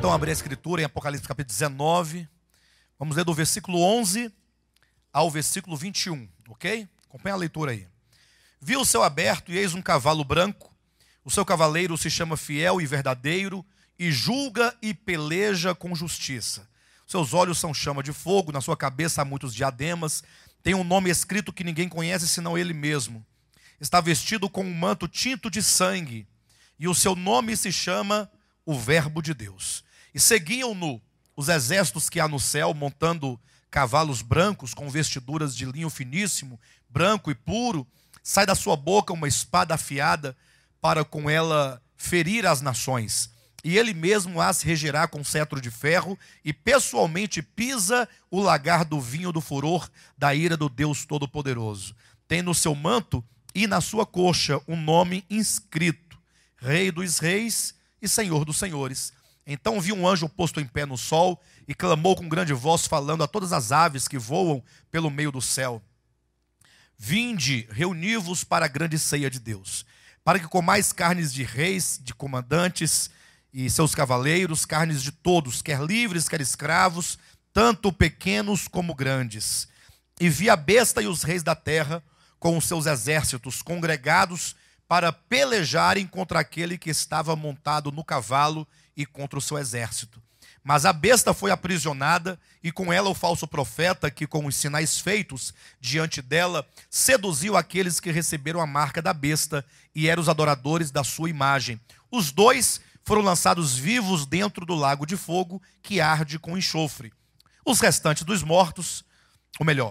então abrir a escritura em Apocalipse capítulo 19. Vamos ler do versículo 11 ao versículo 21, ok? Acompanha a leitura aí. Vi o céu aberto e eis um cavalo branco. O seu cavaleiro se chama Fiel e Verdadeiro e julga e peleja com justiça. Seus olhos são chama de fogo, na sua cabeça há muitos diademas. Tem um nome escrito que ninguém conhece senão ele mesmo. Está vestido com um manto tinto de sangue e o seu nome se chama o Verbo de Deus. E seguiam-no os exércitos que há no céu, montando cavalos brancos com vestiduras de linho finíssimo, branco e puro. Sai da sua boca uma espada afiada para com ela ferir as nações. E ele mesmo as regerá com cetro de ferro e pessoalmente pisa o lagar do vinho do furor da ira do Deus Todo-Poderoso. Tem no seu manto e na sua coxa um nome inscrito: Rei dos Reis e Senhor dos Senhores. Então vi um anjo posto em pé no sol e clamou com grande voz, falando a todas as aves que voam pelo meio do céu: Vinde, reuni-vos para a grande ceia de Deus, para que comais carnes de reis, de comandantes e seus cavaleiros, carnes de todos, quer livres, quer escravos, tanto pequenos como grandes. E vi a besta e os reis da terra, com os seus exércitos, congregados para pelejarem contra aquele que estava montado no cavalo e contra o seu exército. Mas a besta foi aprisionada, e com ela o falso profeta, que com os sinais feitos diante dela, seduziu aqueles que receberam a marca da besta e eram os adoradores da sua imagem. Os dois foram lançados vivos dentro do lago de fogo, que arde com enxofre. Os restantes dos mortos, ou melhor,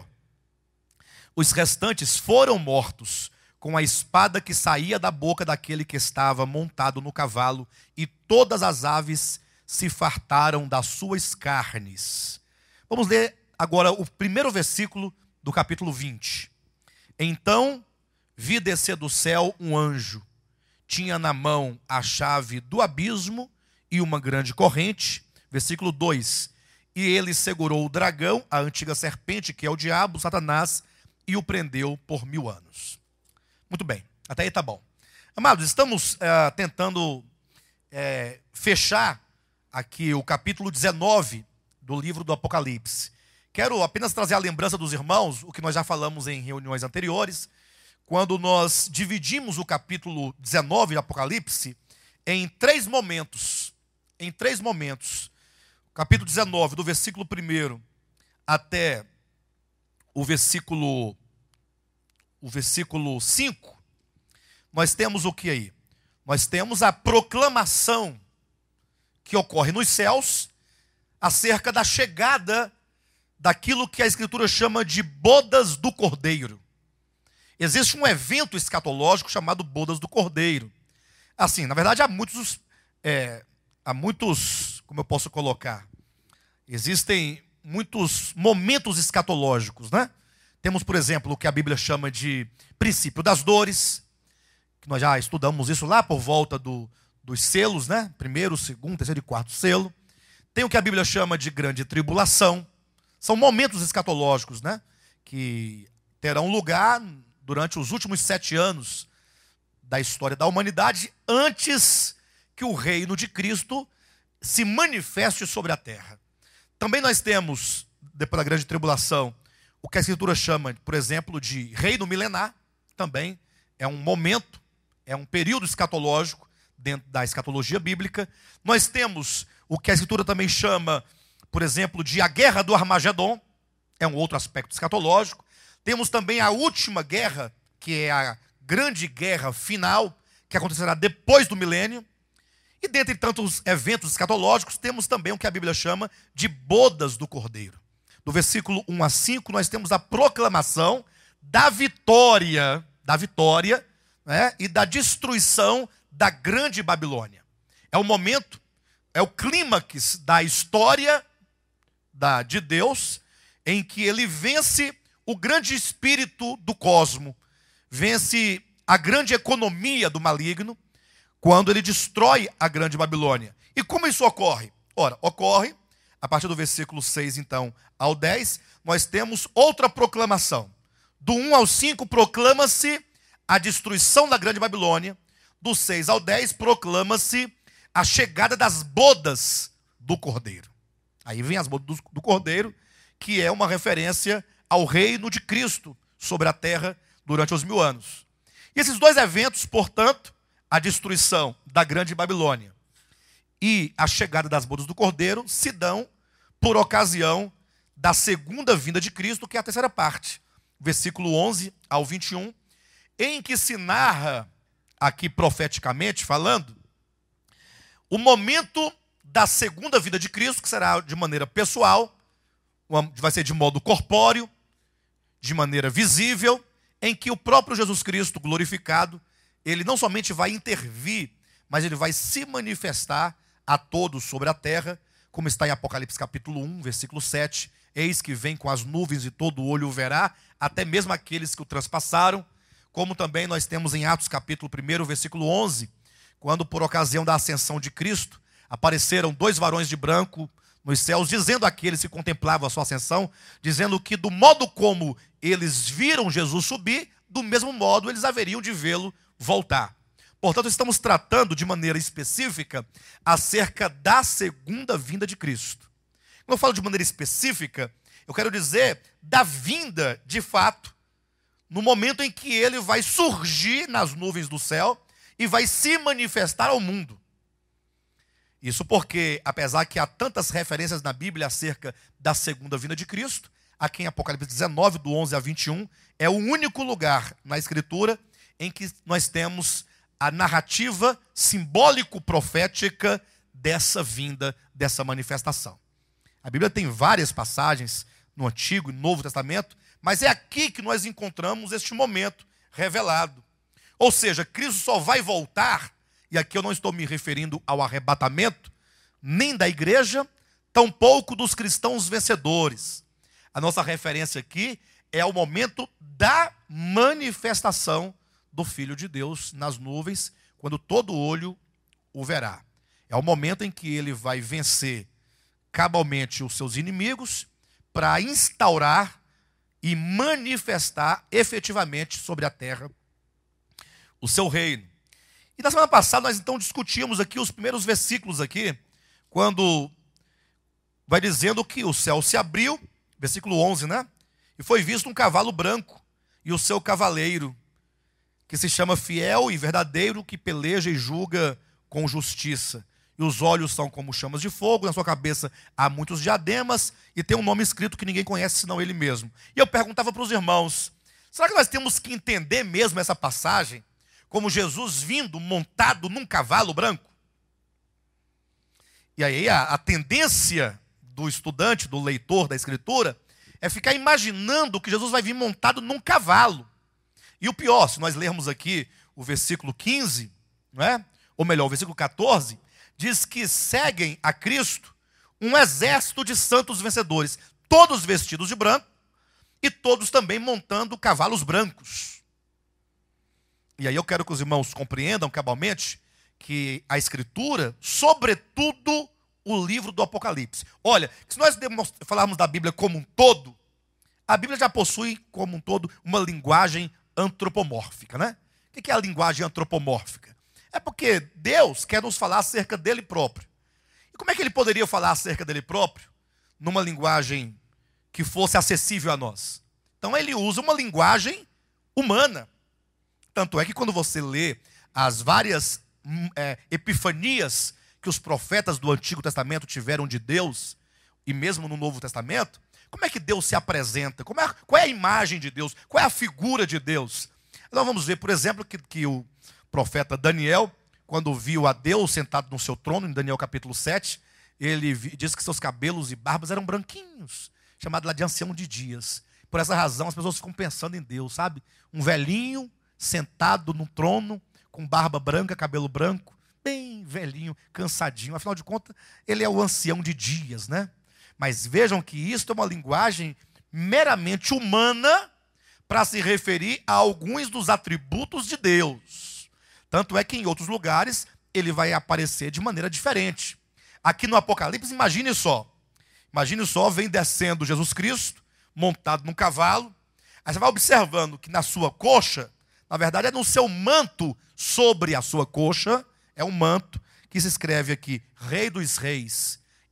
os restantes foram mortos com a espada que saía da boca daquele que estava montado no cavalo, e todas as aves se fartaram das suas carnes. Vamos ler agora o primeiro versículo do capítulo 20. Então vi descer do céu um anjo. Tinha na mão a chave do abismo e uma grande corrente. Versículo 2. E ele segurou o dragão, a antiga serpente, que é o diabo, Satanás, e o prendeu por 1000 anos. Muito bem, até aí tá bom. Amados, estamos tentando fechar aqui o capítulo 19 do livro do Apocalipse. Quero apenas trazer a lembrança dos irmãos, o que nós já falamos em reuniões anteriores, quando nós dividimos o capítulo 19 do Apocalipse em três momentos. Em três momentos. O capítulo 19, do versículo 1 até o versículo 5, nós temos o que aí? Nós temos a proclamação que ocorre nos céus acerca da chegada daquilo que a Escritura chama de bodas do Cordeiro. Existe um evento escatológico chamado bodas do Cordeiro. Assim, na verdade, há muitos, como eu posso colocar? Existem muitos momentos escatológicos, né? Temos, por exemplo, o que a Bíblia chama de princípio das dores, que nós já estudamos isso lá por volta dos selos, né? Primeiro, segundo, terceiro e quarto selo. Tem o que a Bíblia chama de grande tribulação. São momentos escatológicos, né? Que terão lugar durante os últimos 7 anos da história da humanidade, antes que o reino de Cristo se manifeste sobre a terra. Também nós temos, depois da grande tribulação, o que a Escritura chama, por exemplo, de reino milenar. Também é um momento, é um período escatológico dentro da escatologia bíblica. Nós temos o que a Escritura também chama, por exemplo, de a guerra do Armagedon. É um outro aspecto escatológico. Temos também a última guerra, que é a grande guerra final, que acontecerá depois do milênio. E dentre tantos eventos escatológicos, temos também o que a Bíblia chama de bodas do Cordeiro. Do versículo 1 a 5, nós temos a proclamação da vitória, né, e da destruição da grande Babilônia. É o momento, é o clímax da história de Deus, em que ele vence o grande espírito do cosmo, vence a grande economia do maligno, quando ele destrói a grande Babilônia. E como isso ocorre? Ora, ocorre, a partir do versículo 6, então, ao 10, nós temos outra proclamação. Do 1 ao 5, proclama-se a destruição da grande Babilônia. Do 6 ao 10, proclama-se a chegada das bodas do Cordeiro. Aí vem as bodas do Cordeiro, que é uma referência ao reino de Cristo sobre a terra durante os 1000 anos. E esses dois eventos, portanto, a destruição da grande Babilônia e a chegada das bodas do Cordeiro, se dão por ocasião da segunda vinda de Cristo, que é a terceira parte, versículo 11 ao 21, em que se narra, aqui profeticamente falando, o momento da segunda vinda de Cristo, que será de maneira pessoal, vai ser de modo corpóreo, de maneira visível, em que o próprio Jesus Cristo glorificado, ele não somente vai intervir, mas ele vai se manifestar a todos sobre a terra, como está em Apocalipse capítulo 1, versículo 7, eis que vem com as nuvens e todo olho o verá, até mesmo aqueles que o transpassaram, como também nós temos em Atos capítulo 1, versículo 11, quando por ocasião da ascensão de Cristo, apareceram 2 varões de branco nos céus, dizendo àqueles que contemplavam a sua ascensão, dizendo que do modo como eles viram Jesus subir, do mesmo modo eles haveriam de vê-lo voltar. Portanto, estamos tratando de maneira específica acerca da segunda vinda de Cristo. Quando eu falo de maneira específica, eu quero dizer da vinda, de fato, no momento em que ele vai surgir nas nuvens do céu e vai se manifestar ao mundo. Isso porque, apesar que há tantas referências na Bíblia acerca da segunda vinda de Cristo, aqui em Apocalipse 19, do 11 a 21, é o único lugar na Escritura em que nós temos a narrativa simbólico-profética dessa vinda, dessa manifestação. A Bíblia tem várias passagens no Antigo e Novo Testamento, mas é aqui que nós encontramos este momento revelado. Ou seja, Cristo só vai voltar, e aqui eu não estou me referindo ao arrebatamento, nem da igreja, tampouco dos cristãos vencedores. A nossa referência aqui é o momento da manifestação do Filho de Deus nas nuvens, quando todo olho o verá. É o momento em que ele vai vencer cabalmente os seus inimigos para instaurar e manifestar efetivamente sobre a terra o seu reino. E na semana passada nós então discutimos aqui os primeiros versículos aqui, quando vai dizendo que o céu se abriu, versículo 11, né? E foi visto um cavalo branco e o seu cavaleiro, que se chama Fiel e Verdadeiro, que peleja e julga com justiça. E os olhos são como chamas de fogo, na sua cabeça há muitos diademas, e tem um nome escrito que ninguém conhece senão ele mesmo. E eu perguntava para os irmãos, será que nós temos que entender mesmo essa passagem como Jesus vindo montado num cavalo branco? E aí a tendência do estudante, do leitor da Escritura, é ficar imaginando que Jesus vai vir montado num cavalo. E o pior, se nós lermos aqui o versículo 15, não é? Ou melhor, o versículo 14, diz que seguem a Cristo um exército de santos vencedores, todos vestidos de branco e todos também montando cavalos brancos. E aí eu quero que os irmãos compreendam cabalmente que a Escritura, sobretudo o livro do Apocalipse. Olha, se nós falarmos da Bíblia como um todo, a Bíblia já possui como um todo uma linguagem antropomórfica, né? O que é a linguagem antropomórfica? É porque Deus quer nos falar acerca dele próprio. E como é que ele poderia falar acerca dele próprio numa linguagem que fosse acessível a nós? Então ele usa uma linguagem humana. Tanto é que quando você lê as várias epifanias que os profetas do Antigo Testamento tiveram de Deus, e mesmo no Novo Testamento, como é que Deus se apresenta? Qual é a imagem de Deus? Qual é a figura de Deus? Nós vamos ver, por exemplo, que o profeta Daniel, quando viu a Deus sentado no seu trono, em Daniel capítulo 7, ele diz que seus cabelos e barbas eram branquinhos, chamado lá de ancião de dias. Por essa razão, as pessoas ficam pensando em Deus, sabe? Um velhinho sentado no trono, com barba branca, cabelo branco, bem velhinho, cansadinho. Afinal de contas, ele é o ancião de dias, né? Mas vejam que isso é uma linguagem meramente humana para se referir a alguns dos atributos de Deus. Tanto é que em outros lugares ele vai aparecer de maneira diferente. Aqui no Apocalipse, imagine só, vem descendo Jesus Cristo, montado num cavalo. Aí você vai observando que na sua coxa, na verdade é no seu manto, sobre a sua coxa, é um manto que se escreve aqui, Rei dos Reis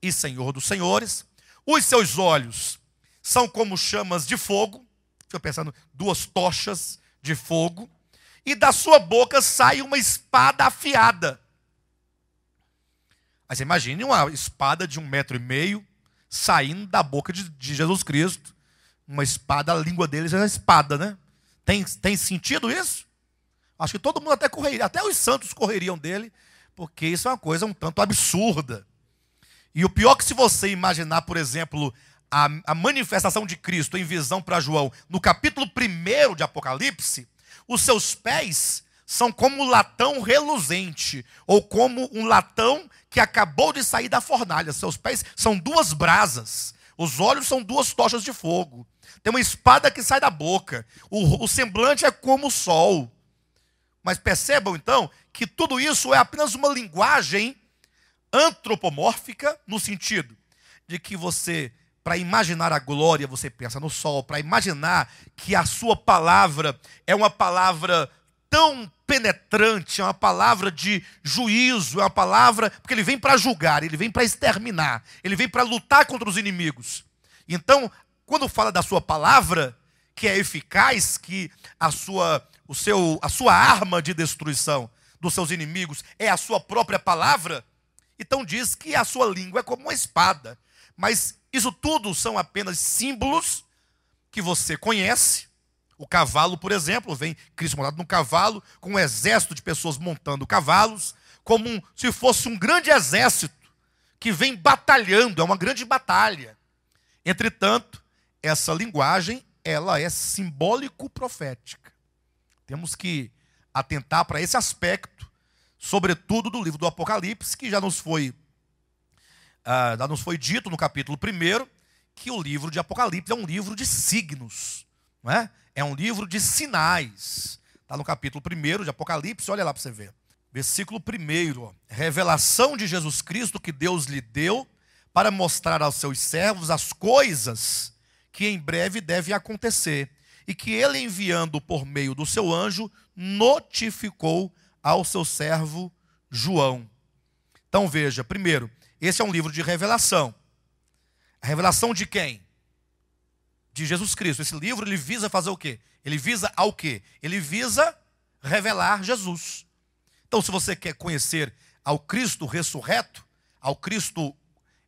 e Senhor dos senhores. Os seus olhos são como chamas de fogo. Fica pensando, duas tochas de fogo. E da sua boca sai uma espada afiada. Aí você imagine uma espada de 1,5 m saindo da boca de Jesus Cristo. Uma espada, a língua deles é uma espada, né? Tem sentido isso? Acho que todo mundo até correria, até os santos correriam dele, porque isso é uma coisa um tanto absurda. E o pior é que se você imaginar, por exemplo, a manifestação de Cristo em visão para João, no capítulo 1 de Apocalipse, os seus pés são como um latão reluzente, ou como um latão que acabou de sair da fornalha. Seus pés são duas brasas, os olhos são duas tochas de fogo. Tem uma espada que sai da boca, o semblante é como o sol. Mas percebam então que tudo isso é apenas uma linguagem antropomórfica, no sentido de que você, para imaginar a glória, você pensa no sol. Para imaginar que a sua palavra é uma palavra tão penetrante, é uma palavra de juízo, é uma palavra, porque ele vem para julgar, ele vem para exterminar, ele vem para lutar contra os inimigos. Então, quando fala da sua palavra, que é eficaz, que a sua arma de destruição dos seus inimigos é a sua própria palavra, então diz que a sua língua é como uma espada. Mas isso tudo são apenas símbolos que você conhece. O cavalo, por exemplo, vem Cristo montado num cavalo, com um exército de pessoas montando cavalos, como se fosse um grande exército que vem batalhando, é uma grande batalha. Entretanto, essa linguagem, ela é simbólico-profética. Temos que atentar para esse aspecto, sobretudo do livro do Apocalipse, que já nos foi dito no capítulo 1, que o livro de Apocalipse é um livro de signos, não é? É um livro de sinais. Está no capítulo 1 de Apocalipse, olha lá para você ver. Versículo 1, revelação de Jesus Cristo que Deus lhe deu para mostrar aos seus servos as coisas que em breve devem acontecer, e que ele, enviando por meio do seu anjo, notificou ao seu servo João. Então veja, primeiro, esse é um livro de revelação. A revelação de quem? De Jesus Cristo. Esse livro, ele visa fazer o quê? Ele visa ao quê? Ele visa revelar Jesus. Então, se você quer conhecer ao Cristo ressurreto, ao Cristo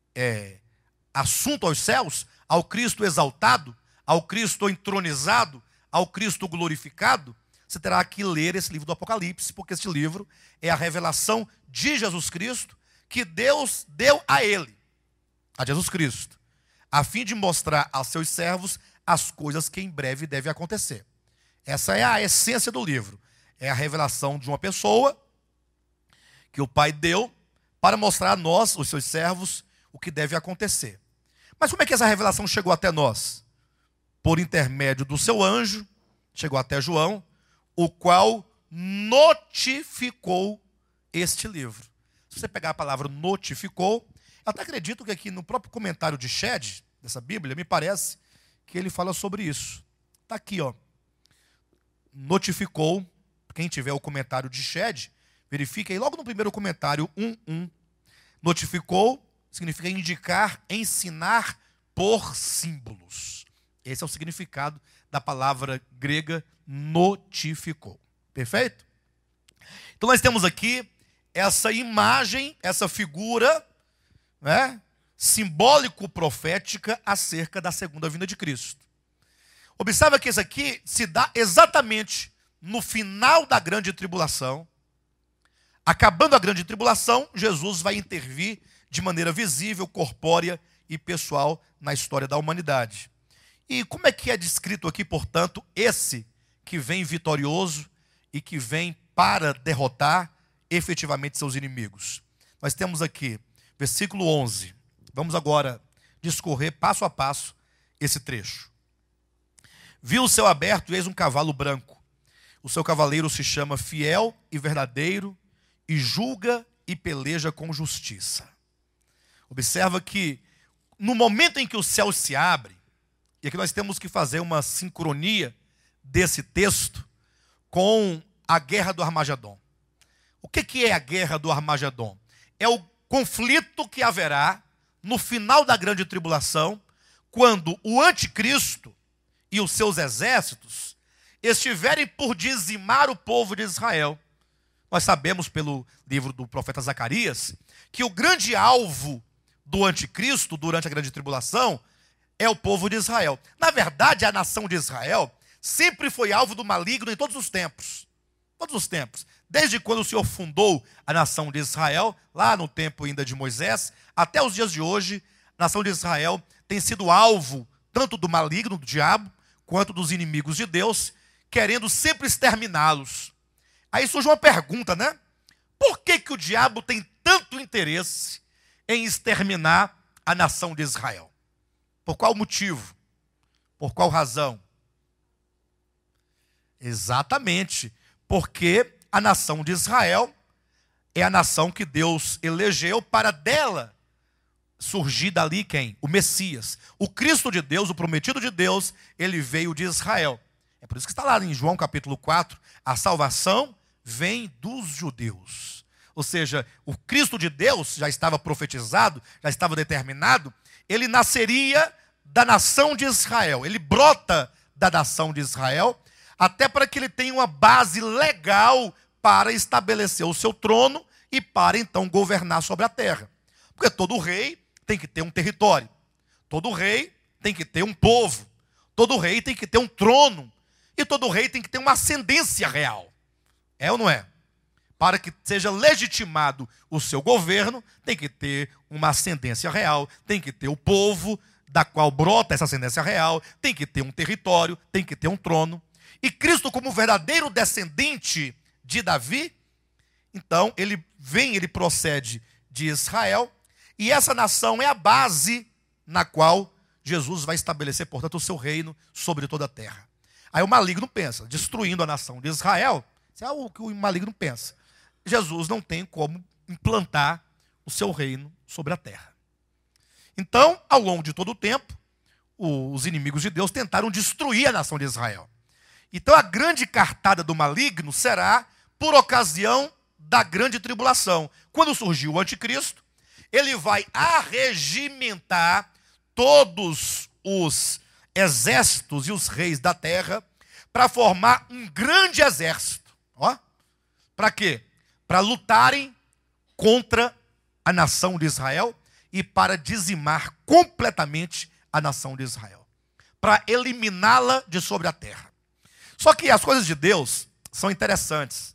assunto aos céus, ao Cristo exaltado, ao Cristo entronizado, ao Cristo glorificado, você terá que ler esse livro do Apocalipse, porque esse livro é a revelação de Jesus Cristo, que Deus deu a ele, a Jesus Cristo, a fim de mostrar aos seus servos as coisas que em breve devem acontecer. Essa é a essência do livro. É a revelação de uma pessoa que o Pai deu para mostrar a nós, os seus servos, o que deve acontecer. Mas como é que essa revelação chegou até nós? Por intermédio do seu anjo, chegou até João, o qual notificou este livro. Se você pegar a palavra notificou, eu até acredito que aqui no próprio comentário de Shed, dessa Bíblia, me parece que ele fala sobre isso. Está aqui, ó. Notificou, quem tiver o comentário de Shed, verifique aí logo no primeiro comentário 1:1. Notificou significa indicar, ensinar por símbolos. Esse é o significado da palavra grega notificou. Perfeito? Então nós temos aqui essa imagem, essa figura, né, simbólico-profética acerca da segunda vinda de Cristo. Observa que isso aqui se dá exatamente no final da grande tribulação. Acabando a grande tribulação, Jesus vai intervir de maneira visível, corpórea e pessoal na história da humanidade. E como é que é descrito aqui, portanto, esse que vem vitorioso e que vem para derrotar efetivamente seus inimigos? Nós temos aqui, versículo 11. Vamos agora discorrer passo a passo esse trecho. Viu o céu aberto e eis um cavalo branco. O seu cavaleiro se chama Fiel e Verdadeiro e julga e peleja com justiça. Observa que no momento em que o céu se abre, e aqui nós temos que fazer uma sincronia desse texto com a guerra do Armagedon. O que é a guerra do Armagedon? É o conflito que haverá no final da grande tribulação, quando o anticristo e os seus exércitos estiverem por dizimar o povo de Israel. Nós sabemos pelo livro do profeta Zacarias que o grande alvo do anticristo durante a grande tribulação é o povo de Israel. Na verdade, a nação de Israel sempre foi alvo do maligno em todos os tempos. Todos os tempos. Desde quando o Senhor fundou a nação de Israel, lá no tempo ainda de Moisés, até os dias de hoje, a nação de Israel tem sido alvo tanto do maligno, do diabo, quanto dos inimigos de Deus, querendo sempre exterminá-los. Aí surge uma pergunta, né? Por que que o diabo tem tanto interesse em exterminar a nação de Israel? Por qual motivo? Por qual razão? Exatamente, porque a nação de Israel é a nação que Deus elegeu para dela surgir dali quem? O Messias. O Cristo de Deus, o prometido de Deus, ele veio de Israel. É por isso que está lá em João capítulo 4, a salvação vem dos judeus. Ou seja, o Cristo de Deus já estava profetizado, já estava determinado, ele nasceria da nação de Israel. Ele brota da nação de Israel, até para que ele tenha uma base legal para estabelecer o seu trono e para então governar sobre a terra. Porque todo rei tem que ter um território, todo rei tem que ter um povo, todo rei tem que ter um trono, e todo rei tem que ter uma ascendência real. É ou não é? Para que seja legitimado o seu governo, tem que ter uma ascendência real, tem que ter o povo da qual brota essa ascendência real, tem que ter um território, tem que ter um trono. E Cristo, como verdadeiro descendente de Davi, então ele vem, ele procede de Israel, e essa nação é a base na qual Jesus vai estabelecer, portanto, o seu reino sobre toda a terra. Aí o maligno pensa, destruindo a nação de Israel, isso é o que o maligno pensa. Jesus não tem como implantar o seu reino sobre a terra. Então, ao longo de todo o tempo, os inimigos de Deus tentaram destruir a nação de Israel. Então a grande cartada do maligno será por ocasião da grande tribulação. Quando surgiu o anticristo, ele vai arregimentar todos os exércitos e os reis da terra para formar um grande exército. Para quê? Para lutarem contra a nação de Israel e para dizimar completamente a nação de Israel. Para eliminá-la de sobre a terra. Só que as coisas de Deus são interessantes.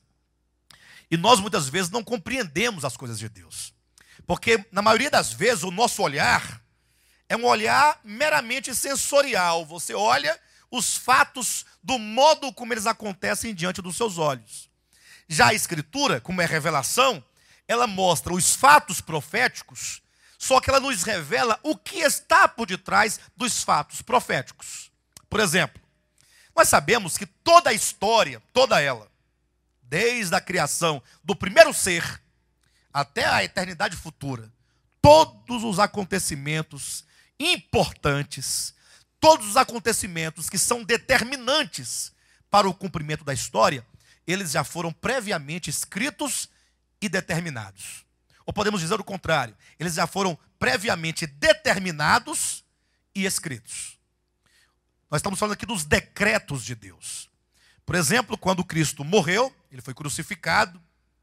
E nós muitas vezes não compreendemos as coisas de Deus. Porque na maioria das vezes o nosso olhar é um olhar meramente sensorial. Você olha os fatos do modo como eles acontecem diante dos seus olhos. Já a Escritura, como é revelação, ela mostra os fatos proféticos, só que ela nos revela o que está por detrás dos fatos proféticos. Por exemplo, nós sabemos que toda a história, toda ela, desde a criação do primeiro ser até a eternidade futura, todos os acontecimentos importantes, todos os acontecimentos que são determinantes para o cumprimento da história, eles já foram previamente escritos e determinados. Ou podemos dizer o contrário, eles já foram previamente determinados e escritos. Nós estamos falando aqui dos decretos de Deus. Por exemplo, quando Cristo morreu, ele foi crucificado.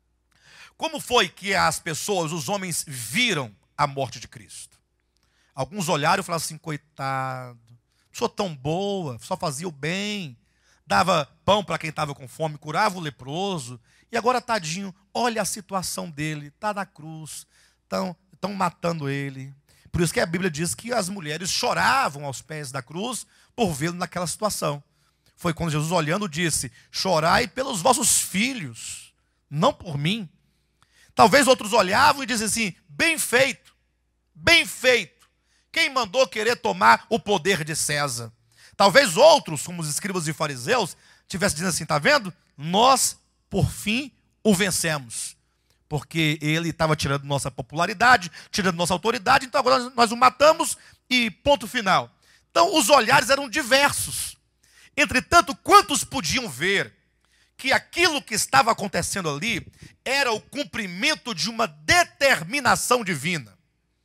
Como foi que as pessoas, os homens, viram a morte de Cristo? Alguns olharam e falaram assim, coitado, pessoa tão boa, só fazia o bem, dava pão para quem estava com fome, curava o leproso, e agora, tadinho, olha a situação dele, está na cruz, estão matando ele. Por isso que a Bíblia diz que as mulheres choravam aos pés da cruz por vê-lo naquela situação. Foi quando Jesus, olhando, disse, chorai pelos vossos filhos, não por mim. Talvez outros olhavam e diziam assim, bem feito, bem feito. Quem mandou querer tomar o poder de César? Talvez outros, como os escribas e fariseus, tivessem dizendo assim, está vendo? Nós, por fim, o vencemos. Porque ele estava tirando nossa popularidade, tirando nossa autoridade, então agora nós o matamos e ponto final. Então os olhares eram diversos. Entretanto, quantos podiam ver que aquilo que estava acontecendo ali era o cumprimento de uma determinação divina?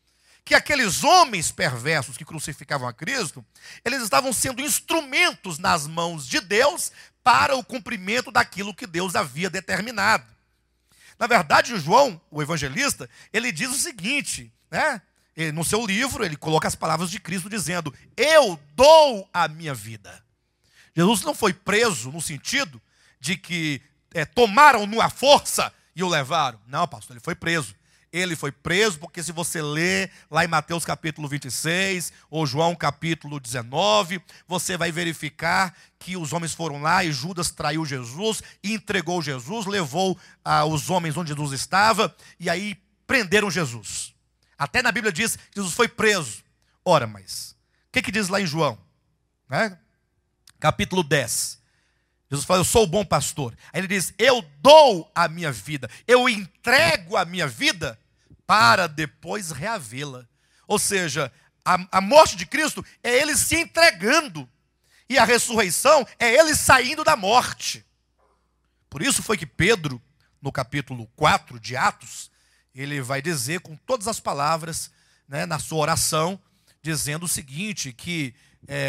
que aqueles homens perversos que crucificavam a Cristo, eles estavam sendo instrumentos nas mãos de Deus para o cumprimento daquilo que Deus havia determinado. Na verdade, João, o evangelista, ele diz o seguinte, né? No seu livro, ele coloca as palavras de Cristo dizendo: eu dou a minha vida. Jesus não foi preso no sentido de que tomaram-no à força e o levaram. Não, pastor, ele foi preso. Ele foi preso porque, se você ler lá em Mateus capítulo 26, ou João capítulo 19, você vai verificar que os homens foram lá e Judas traiu Jesus, e entregou Jesus, levou os homens onde Jesus estava, e aí prenderam Jesus. Até na Bíblia diz que Jesus foi preso. Ora, mas o que diz lá em João? Né? Capítulo 10. Jesus fala: eu sou o bom pastor. Aí ele diz: eu dou a minha vida, eu entrego a minha vida para depois reavê-la. Ou seja, a morte de Cristo é ele se entregando, e a ressurreição é ele saindo da morte. Por isso foi que Pedro, no capítulo 4 de Atos, ele vai dizer com todas as palavras, né, na sua oração, dizendo o seguinte, que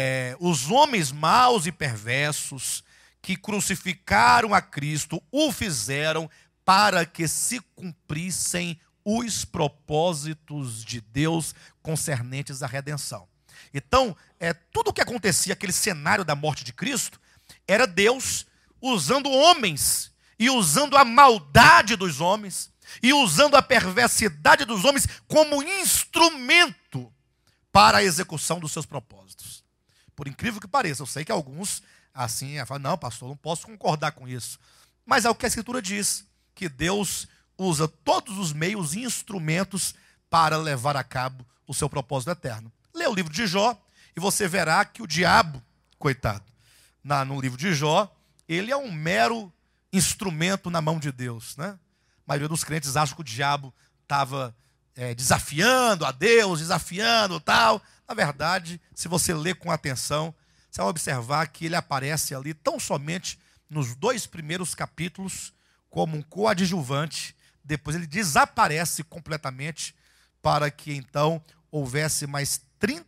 os homens maus e perversos que crucificaram a Cristo o fizeram para que se cumprissem os propósitos de Deus concernentes à redenção. Então, tudo o que acontecia, aquele cenário da morte de Cristo, era Deus usando homens, e usando a maldade dos homens, e usando a perversidade dos homens como instrumento para a execução dos seus propósitos. Por incrível que pareça, eu sei que alguns assim falam: não, pastor, não posso concordar com isso. Mas é o que a Escritura diz, que Deus usa todos os meios e instrumentos para levar a cabo o seu propósito eterno. Lê o livro de Jó e você verá que o diabo, coitado, no livro de Jó, ele é um mero instrumento na mão de Deus, né? A maioria dos crentes acha que o diabo estava desafiando a Deus, desafiando tal. Na verdade, se você ler com atenção, você vai observar que ele aparece ali tão somente nos 2 primeiros capítulos como um coadjuvante. Depois ele desaparece completamente, para que então houvesse mais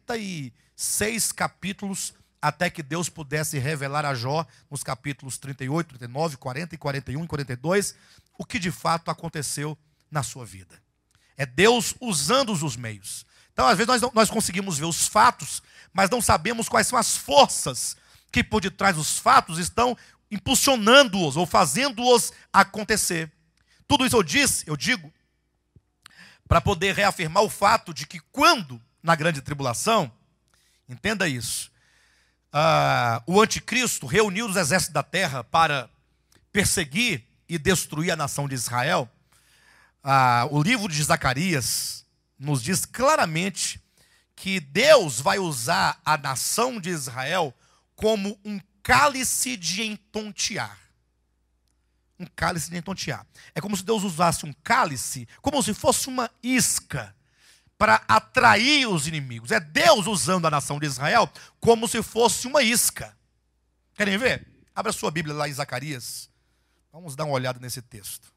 36 capítulos até que Deus pudesse revelar a Jó nos capítulos 38, 39, 40 e 41 e 42 o que de fato aconteceu na sua vida. É Deus usando os meios. Então, às vezes, nós conseguimos ver os fatos, mas não sabemos quais são as forças que por detrás dos fatos estão impulsionando-os ou fazendo-os acontecer. Tudo isso eu digo, para poder reafirmar o fato de que quando, na grande tribulação, entenda isso, o anticristo reuniu os exércitos da terra para perseguir e destruir a nação de Israel, o livro de Zacarias nos diz claramente que Deus vai usar a nação de Israel como um cálice de entontear. Um cálice de entontear. É como se Deus usasse um cálice, como se fosse uma isca, para atrair os inimigos. É Deus usando a nação de Israel como se fosse uma isca. Querem ver? Abra sua Bíblia lá em Zacarias. Vamos dar uma olhada nesse texto.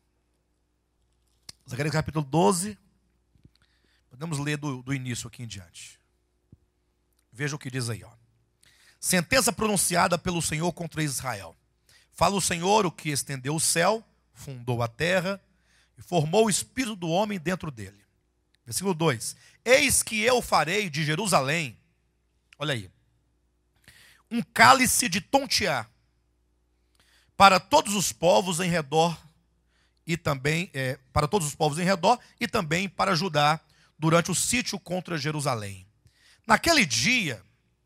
Zacarias capítulo 12. Podemos ler do início aqui em diante. Veja o que diz aí, ó. Sentença pronunciada pelo Senhor contra Israel. Fala o Senhor, o que estendeu o céu, fundou a terra e formou o espírito do homem dentro dele. Versículo 2. Eis que eu farei de Jerusalém, olha aí, um cálice de tontear para todos os povos em redor e também para todos os povos em redor e também para Judá durante o sítio contra Jerusalém. Naquele dia,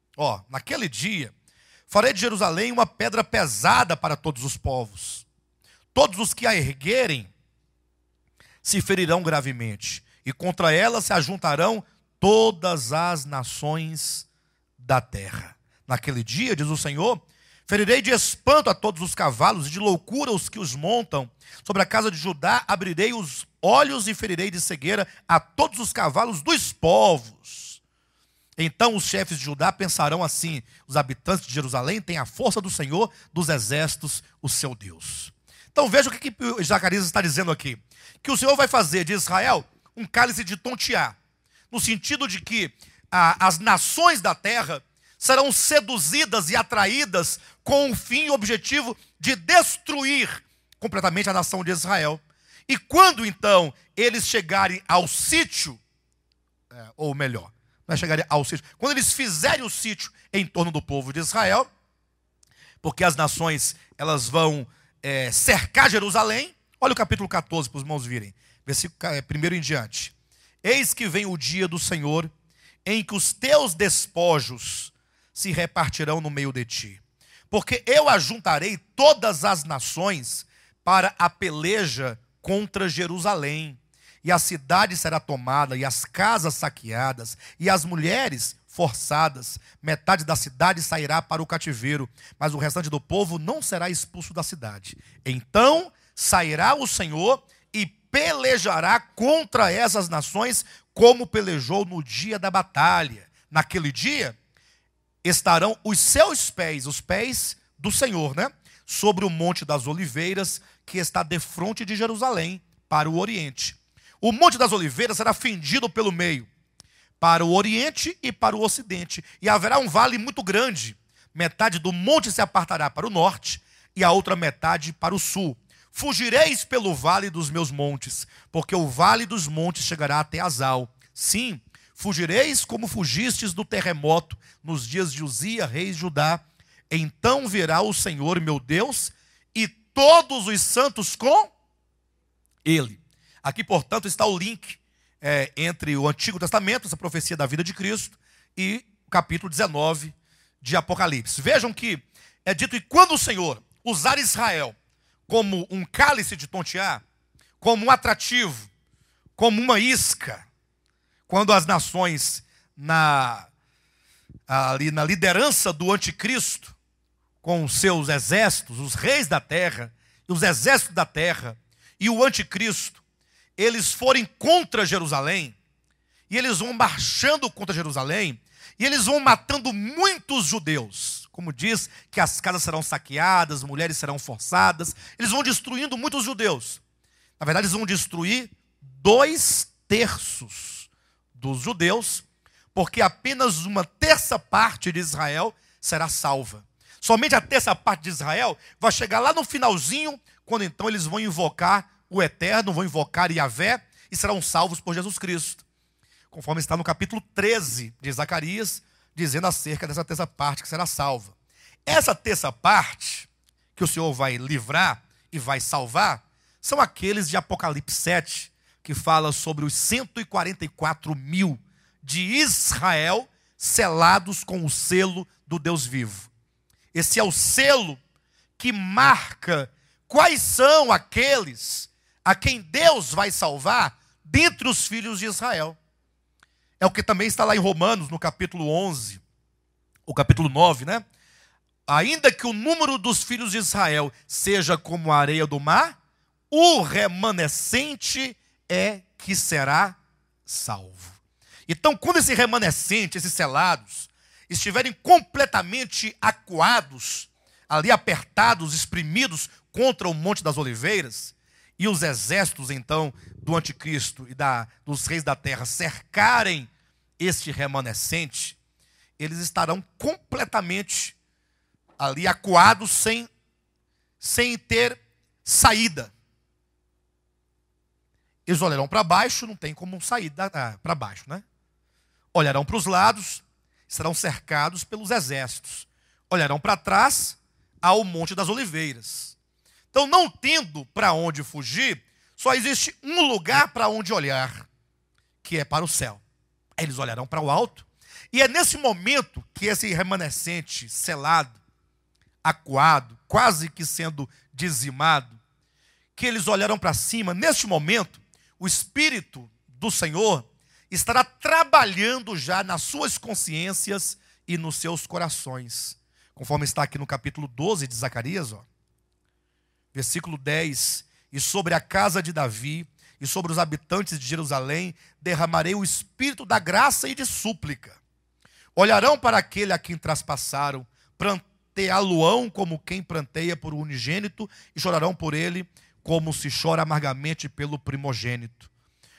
farei de Jerusalém uma pedra pesada para todos os povos. Todos os que a erguerem se ferirão gravemente, e contra ela se ajuntarão todas as nações da terra. Naquele dia, diz o Senhor, ferirei de espanto a todos os cavalos, e de loucura os que os montam. Sobre a casa de Judá abrirei os olhos e ferirei de cegueira a todos os cavalos dos povos. Então os chefes de Judá pensarão assim: os habitantes de Jerusalém têm a força do Senhor dos exércitos, o seu Deus. Então veja o que Zacarias está dizendo aqui. Que o Senhor vai fazer de Israel um cálice de tontear. no sentido de que as nações da terra serão seduzidas e atraídas com o fim e objetivo de destruir completamente a nação de Israel. E quando então eles chegarem ao sítio, ou melhor, não é chegarem ao sítio, quando eles fizerem o sítio em torno do povo de Israel, porque as nações elas vão cercar Jerusalém. Olha o capítulo 14 para os irmãos virem, versículo 1 em diante. Eis que vem o dia do Senhor, em que os teus despojos se repartirão no meio de ti. Porque eu ajuntarei todas as nações para a peleja contra Jerusalém. E a cidade será tomada, e as casas saqueadas, e as mulheres forçadas. Metade da cidade sairá para o cativeiro, mas o restante do povo não será expulso da cidade. Então sairá o Senhor e pelejará contra essas nações, como pelejou no dia da batalha. Naquele dia estarão os seus pés, os pés do Senhor, sobre o Monte das Oliveiras, que está defronte de Jerusalém, para o oriente. O Monte das Oliveiras será fendido pelo meio, para o oriente e para o ocidente. E haverá um vale muito grande. Metade do monte se apartará para o norte e a outra metade para o sul. Fugireis pelo vale dos meus montes, porque o vale dos montes chegará até Azal. Sim, fugireis como fugistes do terremoto nos dias de Uzia, rei de Judá. Então virá o Senhor, meu Deus, e todos os santos com ele. Aqui, portanto, está o link entre o Antigo Testamento, essa profecia da vida de Cristo, e o capítulo 19 de Apocalipse. Vejam que é dito que quando o Senhor usar Israel como um cálice de tontear, como um atrativo, como uma isca, quando as nações ali na liderança do anticristo, com os seus exércitos, os reis da terra, e os exércitos da terra, e o anticristo, eles forem contra Jerusalém, e eles vão marchando contra Jerusalém, e eles vão matando muitos judeus. Como diz que as casas serão saqueadas, mulheres serão forçadas, eles vão destruindo muitos judeus. Na verdade, eles vão destruir 2/3 dos judeus, porque apenas uma terça parte de Israel será salva. Somente a terça parte de Israel vai chegar lá no finalzinho, quando então eles vão invocar o Eterno, vão invocar Yahvé e serão salvos por Jesus Cristo. Conforme está no capítulo 13 de Zacarias, dizendo acerca dessa terça parte que será salva. Essa terça parte que o Senhor vai livrar e vai salvar, são aqueles de Apocalipse 7, que fala sobre os 144 mil de Israel selados com o selo do Deus vivo. Esse é o selo que marca quais são aqueles a quem Deus vai salvar dentre os filhos de Israel. É o que também está lá em Romanos, no capítulo 11, o capítulo 9, Ainda que o número dos filhos de Israel seja como a areia do mar, o remanescente é que será salvo. Então, quando esse remanescente, esses selados, estiverem completamente acuados, ali apertados, espremidos contra o Monte das Oliveiras, e os exércitos, então, do anticristo e dos reis da terra cercarem este remanescente, eles estarão completamente ali acuados, sem ter saída. Eles olharão para baixo, não tem como sair para baixo, Olharão para os lados, serão cercados pelos exércitos. Olharão para trás, ao Monte das Oliveiras. Então, não tendo para onde fugir, só existe um lugar para onde olhar, que é para o céu. Eles olharão para o alto, e é nesse momento que esse remanescente selado, acuado, quase que sendo dizimado, que eles olharão para cima. Neste momento, o Espírito do Senhor estará trabalhando já nas suas consciências e nos seus corações. Conforme está aqui no capítulo 12 de Zacarias, versículo 10. E sobre a casa de Davi e sobre os habitantes de Jerusalém derramarei o Espírito da graça e de súplica. Olharão para aquele a quem traspassaram, pranteá-lo-ão como quem pranteia por um unigênito, e chorarão por ele como se chora amargamente pelo primogênito.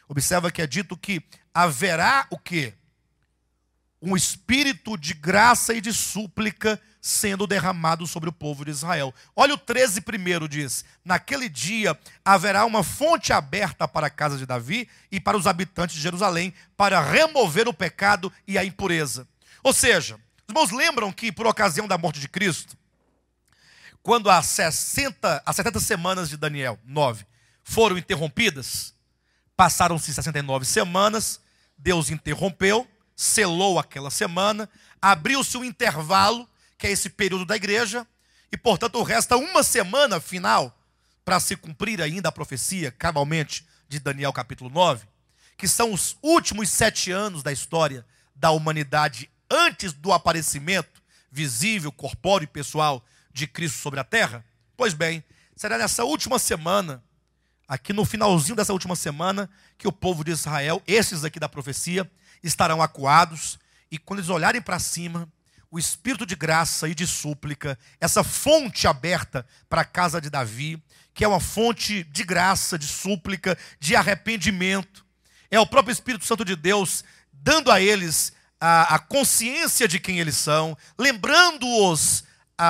Observa que é dito que haverá o quê? Um espírito de graça e de súplica sendo derramado sobre o povo de Israel. Olha o 13 primeiro, diz: naquele dia haverá uma fonte aberta para a casa de Davi e para os habitantes de Jerusalém, para remover o pecado e a impureza. Ou seja, os irmãos lembram que por ocasião da morte de Cristo, quando as 70 semanas de Daniel 9 foram interrompidas, passaram-se 69 semanas, Deus interrompeu, selou aquela semana, abriu-se um intervalo, que é esse período da igreja, e portanto resta uma semana final para se cumprir ainda a profecia, cabalmente, de Daniel capítulo 9, que são os últimos 7 anos da história da humanidade antes do aparecimento visível, corpóreo e pessoal de Cristo sobre a terra. Pois bem, será nessa última semana, aqui no finalzinho dessa última semana, que o povo de Israel, esses aqui da profecia, estarão acuados, e quando eles olharem para cima, o espírito de graça e de súplica, essa fonte aberta para a casa de Davi, que é uma fonte de graça, de súplica, de arrependimento, é o próprio Espírito Santo de Deus dando a eles a consciência de quem eles são, lembrando-lhes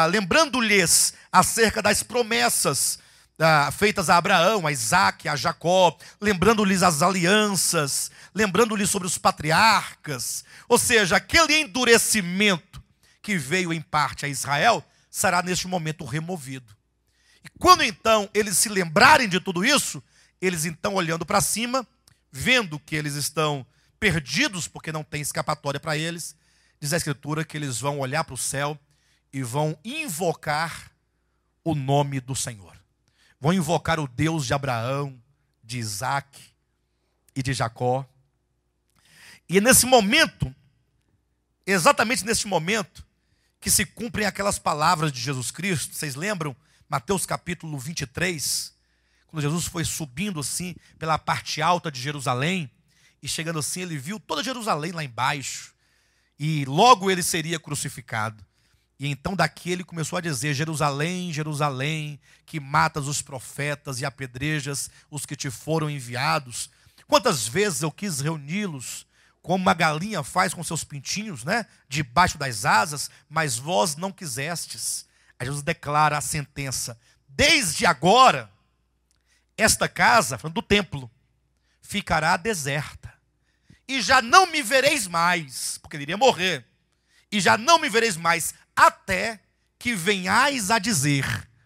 acerca das promessas feitas a Abraão, a Isaac, a Jacó, lembrando-lhes as alianças, lembrando-lhes sobre os patriarcas. Ou seja, aquele endurecimento que veio em parte a Israel será neste momento removido. E quando então eles se lembrarem de tudo isso, eles então olhando para cima, vendo que eles estão perdidos porque não tem escapatória para eles, diz a Escritura que eles vão olhar para o céu e vão invocar o nome do Senhor. Vão invocar o Deus de Abraão, de Isaac e de Jacó. E é nesse momento, exatamente nesse momento, que se cumprem aquelas palavras de Jesus Cristo. Vocês lembram? Mateus capítulo 23, quando Jesus foi subindo assim pela parte alta de Jerusalém, e chegando assim ele viu toda Jerusalém lá embaixo, e logo ele seria crucificado. E então daqui ele começou a dizer: Jerusalém, Jerusalém, que matas os profetas e apedrejas os que te foram enviados. Quantas vezes eu quis reuni-los, como uma galinha faz com seus pintinhos, né, debaixo das asas, mas vós não quisestes. Aí Jesus declara a sentença: desde agora, esta casa, falando do templo, ficará deserta, e já não me vereis mais, porque ele iria morrer, e já não me vereis mais, até que venhais a dizer: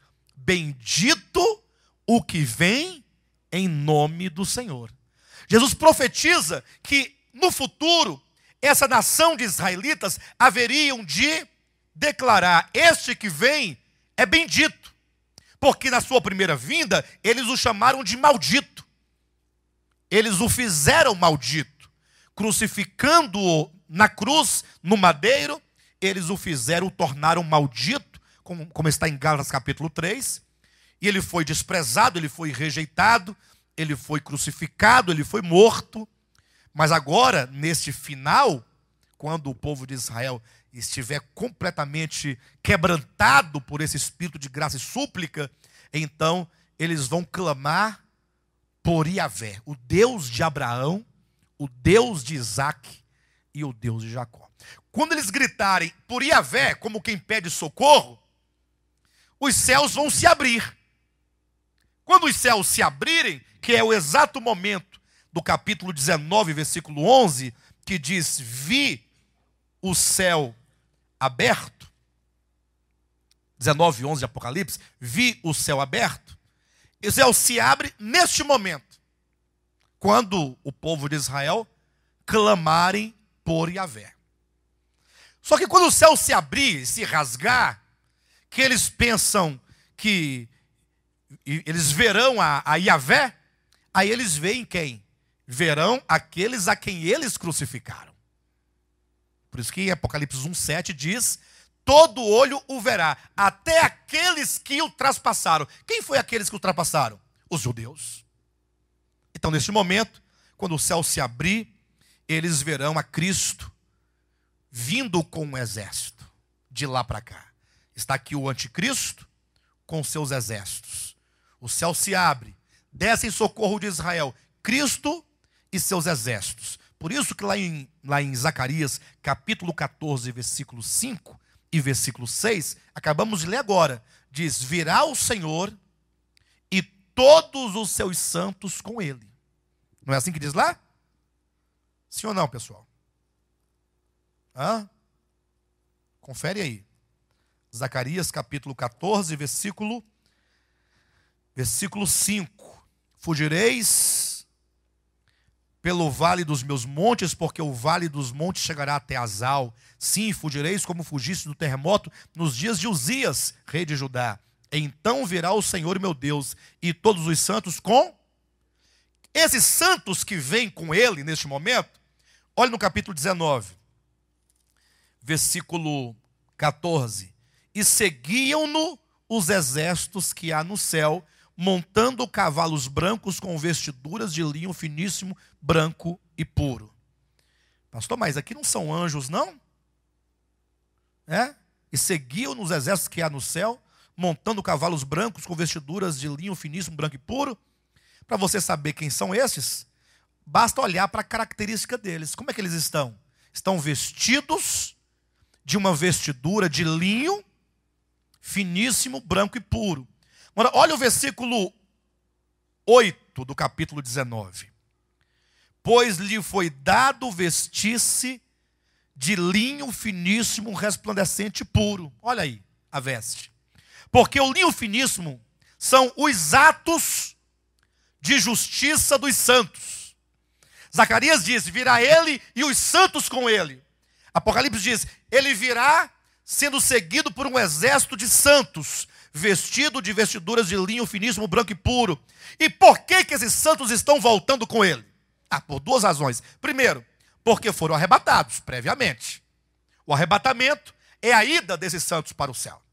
bendito o que vem em nome do Senhor. Jesus profetiza que no futuro, essa nação de israelitas haveriam de declarar: este que vem é bendito, porque na sua primeira vinda, eles o chamaram de maldito. Eles o fizeram maldito, crucificando-o na cruz, no madeiro. Eles o fizeram, o tornaram maldito, como está em Gálatas capítulo 3, e ele foi desprezado, ele foi rejeitado, ele foi crucificado, ele foi morto. Mas agora, neste final, quando o povo de Israel estiver completamente quebrantado por esse espírito de graça e súplica, então eles vão clamar por Yahvé, o Deus de Abraão, o Deus de Isaac e o Deus de Jacó. Quando eles gritarem por Yahvé, como quem pede socorro, os céus vão se abrir. Quando os céus se abrirem, que é o exato momento do capítulo 19, versículo 11, que diz: vi o céu aberto, 19, 11 de Apocalipse, vi o céu aberto. O céu se abre neste momento, quando o povo de Israel clamarem por Yahvé. Só que quando o céu se abrir, se rasgar, que eles pensam que eles verão a Yahvé, aí eles veem quem? Verão aqueles a quem eles crucificaram. Por isso que em Apocalipse 1,7 diz: todo olho o verá, até aqueles que o traspassaram. Quem foi aqueles que o traspassaram? Os judeus. Então, neste momento, quando o céu se abrir, eles verão a Cristo vindo com um exército de lá para cá. Está aqui o anticristo com seus exércitos. O céu se abre, desce em socorro de Israel Cristo e seus exércitos. Por isso que lá em Zacarias, capítulo 14, versículo 5 e versículo 6, acabamos de ler agora, diz, virá o Senhor e todos os seus santos com ele. Não é assim que diz lá? Sim ou não, pessoal? Confere aí. Zacarias capítulo 14, versículo 5. Fugireis pelo vale dos meus montes, porque o vale dos montes chegará até Azal. Sim, fugireis como fugiste do terremoto nos dias de Uzias, rei de Judá. Então virá o Senhor meu Deus e todos os santos com... Esses santos que vêm com ele neste momento, olha no capítulo 19, versículo 14. E seguiam-no os exércitos que há no céu, montando cavalos brancos com vestiduras de linho finíssimo, branco e puro. Pastor, mas aqui não são anjos, não? E seguiam-no os exércitos que há no céu, montando cavalos brancos com vestiduras de linho finíssimo, branco e puro. Para você saber quem são esses, basta olhar para a característica deles. Como é que eles estão? Estão vestidos de uma vestidura de linho finíssimo, branco e puro. Agora, olha o versículo 8 do capítulo 19. Pois lhe foi dado vestir-se de linho finíssimo, resplandecente e puro. Olha aí a veste. Porque o linho finíssimo são os atos de justiça dos santos. Zacarias diz, virá ele e os santos com ele. Apocalipse diz, ele virá sendo seguido por um exército de santos, vestido de vestiduras de linho finíssimo, branco e puro. E por que esses santos estão voltando com ele? Por duas razões. Primeiro, porque foram arrebatados previamente. O arrebatamento é a ida desses santos para o céu.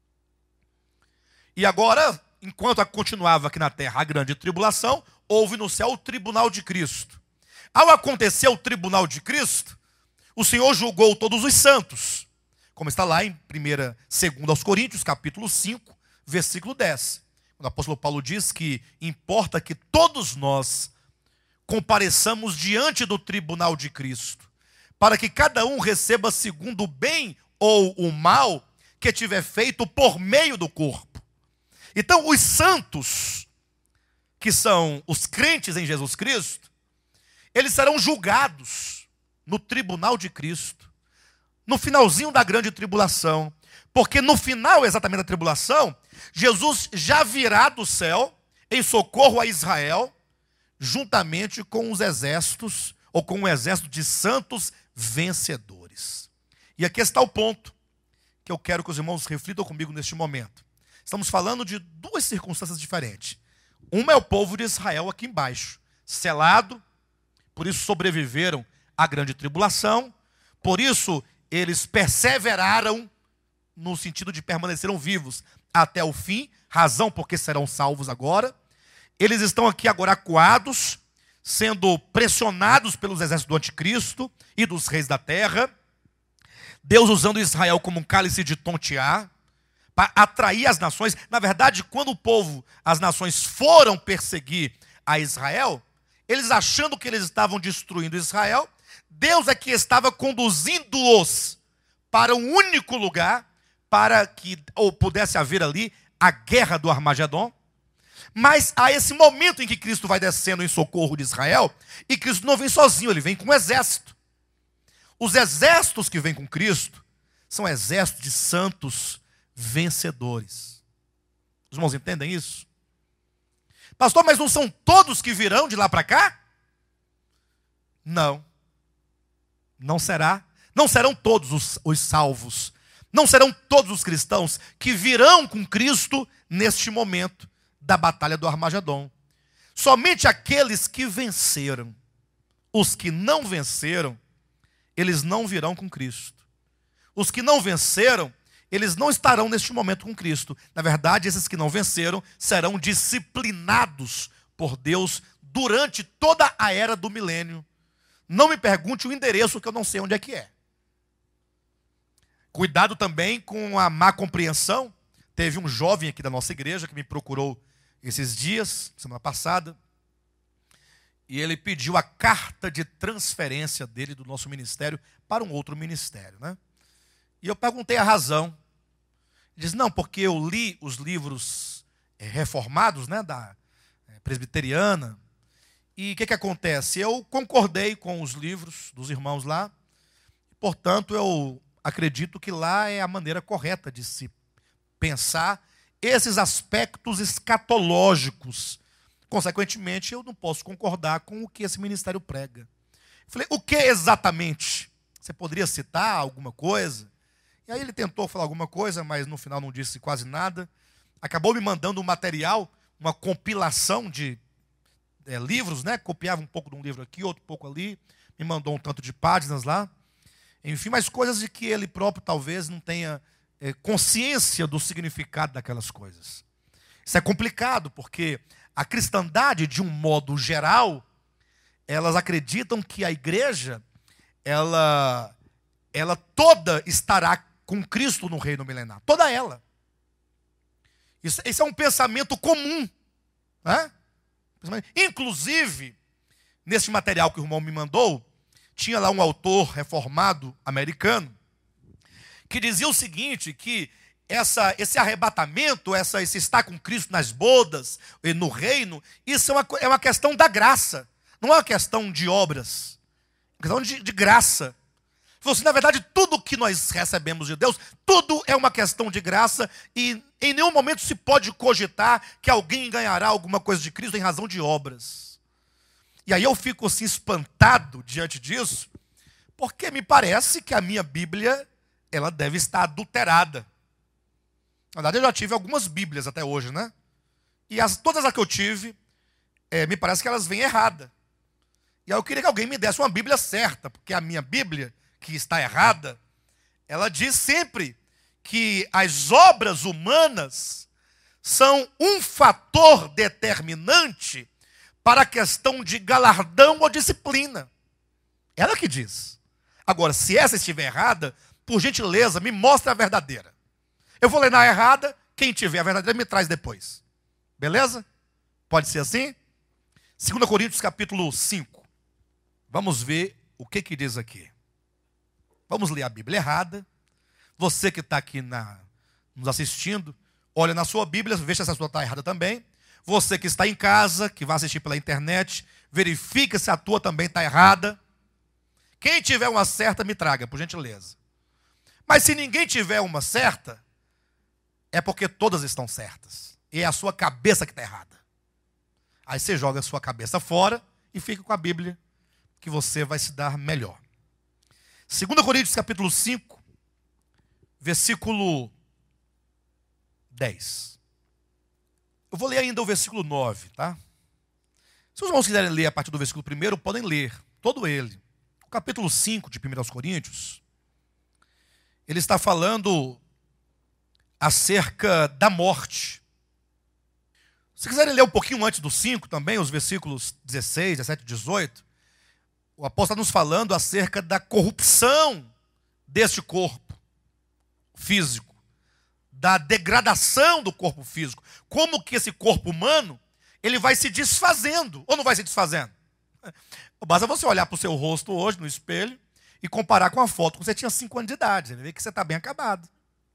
E agora, enquanto continuava aqui na terra a grande tribulação, houve no céu o tribunal de Cristo. Ao acontecer o tribunal de Cristo, o Senhor julgou todos os santos, como está lá em 2 aos Coríntios, capítulo 5, versículo 10. O apóstolo Paulo diz que importa que todos nós compareçamos diante do tribunal de Cristo, para que cada um receba segundo o bem ou o mal que tiver feito por meio do corpo. Então, os santos, que são os crentes em Jesus Cristo, eles serão julgados no tribunal de Cristo, no finalzinho da grande tribulação, porque no final exatamente da tribulação, Jesus já virá do céu em socorro a Israel, juntamente com os exércitos, ou com um exército de santos vencedores. E aqui está o ponto que eu quero que os irmãos reflitam comigo neste momento. Estamos falando de duas circunstâncias diferentes. Uma é o povo de Israel aqui embaixo, selado, por isso sobreviveram à grande tribulação, por isso eles perseveraram no sentido de permaneceram vivos até o fim, razão porque serão salvos agora. Eles estão aqui agora acuados, sendo pressionados pelos exércitos do anticristo e dos reis da terra. Deus usando Israel como um cálice de tontear, para atrair as nações. Na verdade, quando o povo, as nações foram perseguir a Israel, eles achando que eles estavam destruindo Israel, Deus é que estava conduzindo-os para um único lugar, para que pudesse haver ali a guerra do Armagedon. Mas há esse momento em que Cristo vai descendo em socorro de Israel, e Cristo não vem sozinho, ele vem com um exército. Os exércitos que vêm com Cristo são exércitos de santos vencedores. Os irmãos entendem isso? Pastor, mas não são todos que virão de lá para cá? Não. Não será. Não serão todos os salvos. Não serão todos os cristãos que virão com Cristo neste momento da batalha do Armagedon. Somente aqueles que venceram. Os que não venceram, eles não virão com Cristo. Os que não venceram, eles não estarão neste momento com Cristo. Na verdade, esses que não venceram serão disciplinados por Deus durante toda a era do milênio. Não me pergunte o endereço, que eu não sei onde é que é. Cuidado também com a má compreensão. Teve um jovem aqui da nossa igreja que me procurou esses dias, semana passada, E ele pediu a carta de transferência dele do nosso ministério para um outro ministério, né? E eu perguntei a razão. Ele disse, não, porque eu li os livros reformados, né, da presbiteriana. E o que acontece? Eu concordei com os livros dos irmãos lá. Portanto, eu acredito que lá é a maneira correta de se pensar esses aspectos escatológicos. Consequentemente, eu não posso concordar com o que esse ministério prega. Falei, o que exatamente? Você poderia citar alguma coisa? E aí ele tentou falar alguma coisa, mas no final não disse quase nada. Acabou me mandando um material, uma compilação de livros, né? Copiava um pouco de um livro aqui, outro pouco ali. Me mandou um tanto de páginas lá. Enfim, mas coisas de que ele próprio talvez não tenha consciência do significado daquelas coisas. Isso é complicado, porque a cristandade, de um modo geral, elas acreditam que a igreja, ela toda estará com Cristo no reino milenar. Toda ela. Isso é um pensamento comum, né? Inclusive, nesse material que o irmão me mandou, tinha lá um autor reformado americano que dizia o seguinte, que esse arrebatamento, esse estar com Cristo nas bodas, no reino, isso é uma questão da graça, não é uma questão de obras, é uma questão de graça. Assim, na verdade, tudo que nós recebemos de Deus, tudo é uma questão de graça e em nenhum momento se pode cogitar que alguém ganhará alguma coisa de Cristo em razão de obras. E aí eu fico assim espantado diante disso, porque me parece que a minha Bíblia, ela deve estar adulterada. Na verdade, eu já tive algumas Bíblias até hoje, né? E todas as que eu tive, me parece que elas vêm erradas. E aí eu queria que alguém me desse uma Bíblia certa, porque a minha Bíblia, que está errada, ela diz sempre que as obras humanas são um fator determinante para a questão de galardão ou disciplina. Ela que diz. Agora, se essa estiver errada, por gentileza, me mostre a verdadeira. Eu vou ler na errada, quem tiver a verdadeira me traz depois. Beleza? Pode ser assim? 2 Coríntios capítulo 5. Vamos ver o que diz aqui. Vamos ler a Bíblia errada. Você que está aqui nos assistindo, olha na sua Bíblia, veja se a sua está errada também. Você que está em casa, que vai assistir pela internet, verifica se a tua também está errada. Quem tiver uma certa, me traga, por gentileza. Mas se ninguém tiver uma certa, é porque todas estão certas. E é a sua cabeça que está errada. Aí você joga a sua cabeça fora e fica com a Bíblia, que você vai se dar melhor. 2 Coríntios capítulo 5, versículo 10. Eu vou ler ainda o versículo 9, tá? Se os irmãos quiserem ler a partir do versículo 1, podem ler todo ele. O capítulo 5 de 1 Coríntios, ele está falando acerca da morte. Se quiserem ler um pouquinho antes do 5 também, os versículos 16, 17 e 18, o apóstolo está nos falando acerca da corrupção deste corpo físico, da degradação do corpo físico. Como que esse corpo humano, ele vai se desfazendo, ou não vai se desfazendo? Basta você olhar para o seu rosto hoje no espelho e comparar com a foto quando você tinha 5 anos de idade. Você vê que você está bem acabado.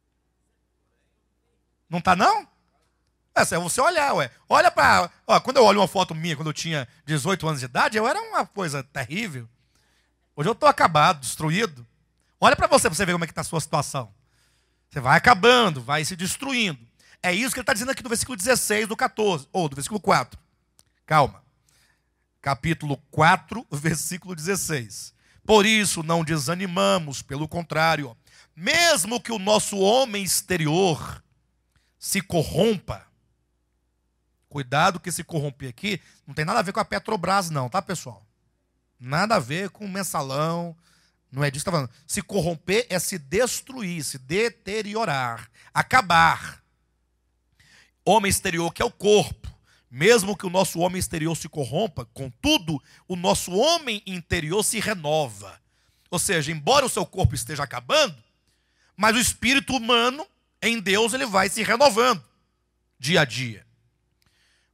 Não está, não? É só você olhar, ué. Olha para... Quando eu olho uma foto minha, quando eu tinha 18 anos de idade, eu era uma coisa terrível. Hoje eu estou acabado, destruído. Olha para você ver como é que está a sua situação. Você vai acabando, vai se destruindo. É isso que ele está dizendo aqui no versículo 16 do 14, ou do versículo 4. Calma. Capítulo 4, versículo 16. Por isso não desanimamos, pelo contrário. Mesmo que o nosso homem exterior se corrompa, cuidado que se corromper aqui não tem nada a ver com a Petrobras não, tá, pessoal? Nada a ver com o mensalão, não é disso que está falando. Se corromper é se destruir, se deteriorar, acabar. Homem exterior que é o corpo. Mesmo que o nosso homem exterior se corrompa, contudo, o nosso homem interior se renova. Ou seja, embora o seu corpo esteja acabando, mas o espírito humano, em Deus, ele vai se renovando dia a dia.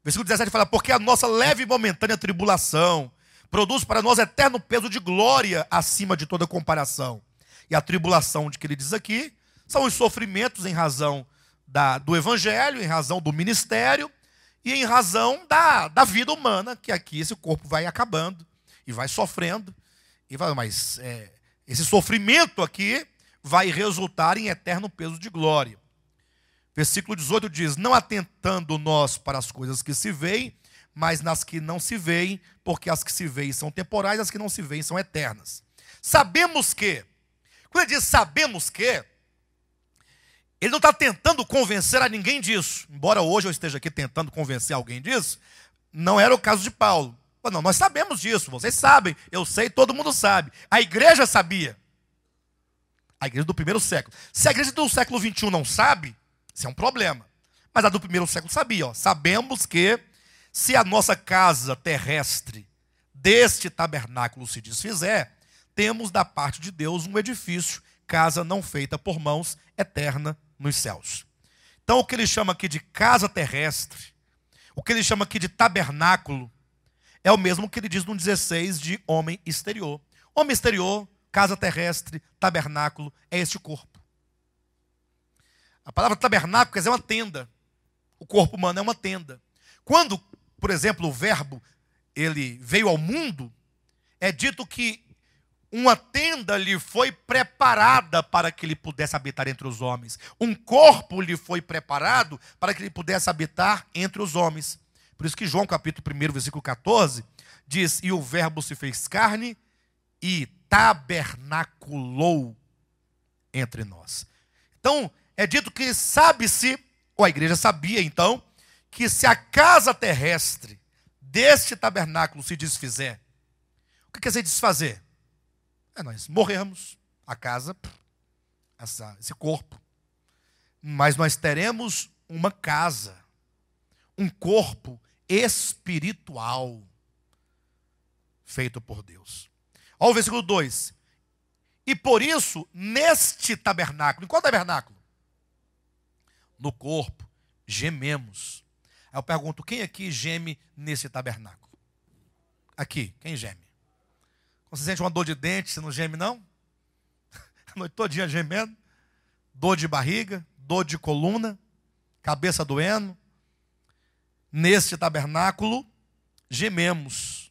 Versículo 17 fala, porque a nossa leve e momentânea tribulação produz para nós eterno peso de glória acima de toda comparação. E a tribulação de que ele diz aqui são os sofrimentos em razão do evangelho, em razão do ministério e em razão da vida humana, que aqui esse corpo vai acabando e vai sofrendo. Mas esse sofrimento aqui vai resultar em eterno peso de glória. Versículo 18 diz, não atentando nós para as coisas que se veem, mas nas que não se veem, porque as que se veem são temporais, as que não se veem são eternas. Sabemos que, quando ele diz sabemos que, ele não está tentando convencer a ninguém disso. Embora hoje eu esteja aqui tentando convencer alguém disso, não era o caso de Paulo. Não, nós sabemos disso, vocês sabem, eu sei, todo mundo sabe. A igreja sabia. A igreja do primeiro século. Se a igreja do século 21 não sabe, isso é um problema. Mas a do primeiro século sabia. Sabemos que se a nossa casa terrestre deste tabernáculo se desfizer, temos da parte de Deus um edifício, casa não feita por mãos, eterna nos céus. Então o que ele chama aqui de casa terrestre, o que ele chama aqui de tabernáculo, é o mesmo que ele diz no 16 de homem exterior. Homem exterior, casa terrestre, tabernáculo, é este corpo. A palavra tabernáculo quer dizer uma tenda. O corpo humano é uma tenda. Quando, por exemplo, o verbo ele veio ao mundo, é dito que uma tenda lhe foi preparada para que ele pudesse habitar entre os homens. Um corpo lhe foi preparado para que ele pudesse habitar entre os homens. Por isso que João capítulo 1, versículo 14, diz, e o verbo se fez carne e tabernaculou entre nós. Então, é dito que sabe-se, ou a igreja sabia então, que se a casa terrestre deste tabernáculo se desfizer, o que quer dizer desfazer? É nós morrermos, a casa, esse corpo. Mas nós teremos uma casa, um corpo espiritual, feito por Deus. Olha o versículo 2. E por isso, neste tabernáculo, em qual tabernáculo? No corpo, gememos. Aí eu pergunto, quem aqui geme nesse tabernáculo? Aqui, quem geme? Quando você sente uma dor de dente, você não geme não? A noite todinha gemendo. Dor de barriga, dor de coluna, cabeça doendo. Neste tabernáculo, gememos,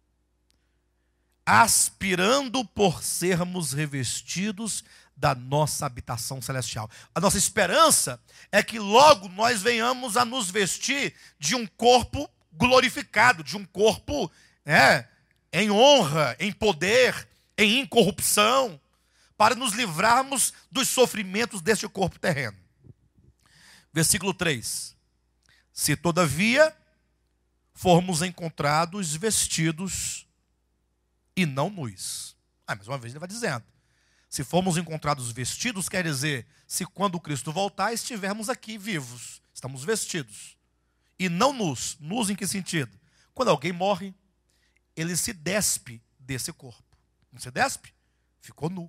aspirando por sermos revestidos da nossa habitação celestial. A nossa esperança é que logo nós venhamos a nos vestir de um corpo glorificado, de um corpo em honra, em poder, em incorrupção, para nos livrarmos dos sofrimentos deste corpo terreno. Versículo 3. Se todavia formos encontrados vestidos e não nus. Mais uma vez ele vai dizendo. Se formos encontrados vestidos, quer dizer, se quando Cristo voltar, estivermos aqui vivos, estamos vestidos. E não nus. Nus em que sentido? Quando alguém morre, ele se despe desse corpo. Não se despe? Ficou nu.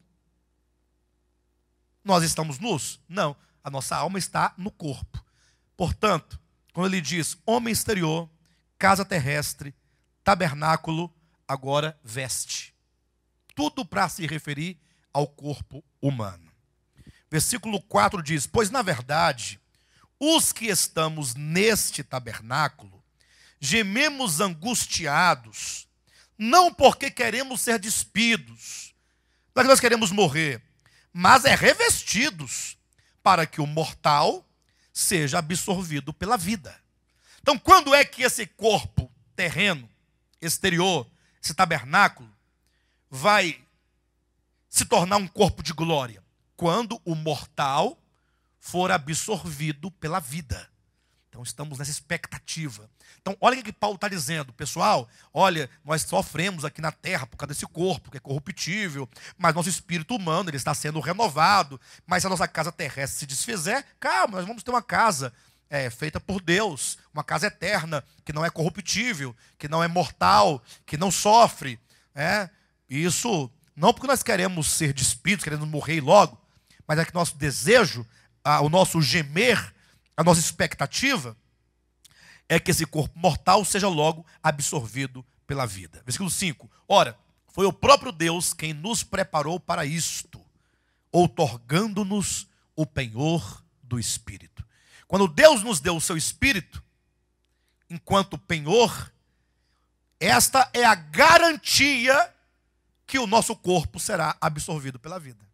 Nós estamos nus? Não. A nossa alma está no corpo. Portanto, quando ele diz homem exterior, casa terrestre, tabernáculo, agora veste. Tudo para se referir ao corpo humano. Versículo 4 diz, pois na verdade, os que estamos neste tabernáculo, gememos angustiados, não porque queremos ser despidos, não é que nós queremos morrer, mas revestidos, para que o mortal seja absorvido pela vida. Então, quando é que esse corpo terreno, exterior, esse tabernáculo, vai se tornar um corpo de glória? Quando o mortal for absorvido pela vida. Então, estamos nessa expectativa. Então, olha o que Paulo está dizendo. Pessoal, olha, nós sofremos aqui na terra por causa desse corpo, que é corruptível, mas nosso espírito humano ele está sendo renovado. Mas se a nossa casa terrestre se desfizer, calma, nós vamos ter uma casa feita por Deus, uma casa eterna, que não é corruptível, que não é mortal, que não sofre. Isso, não porque nós queremos ser despidos, queremos morrer logo, mas é que nosso desejo, o nosso gemer, a nossa expectativa é que esse corpo mortal seja logo absorvido pela vida. Versículo 5. Ora, foi o próprio Deus quem nos preparou para isto, outorgando-nos o penhor do Espírito. Quando Deus nos deu o seu Espírito, enquanto penhor, esta é a garantia que o nosso corpo será absorvido pela vida.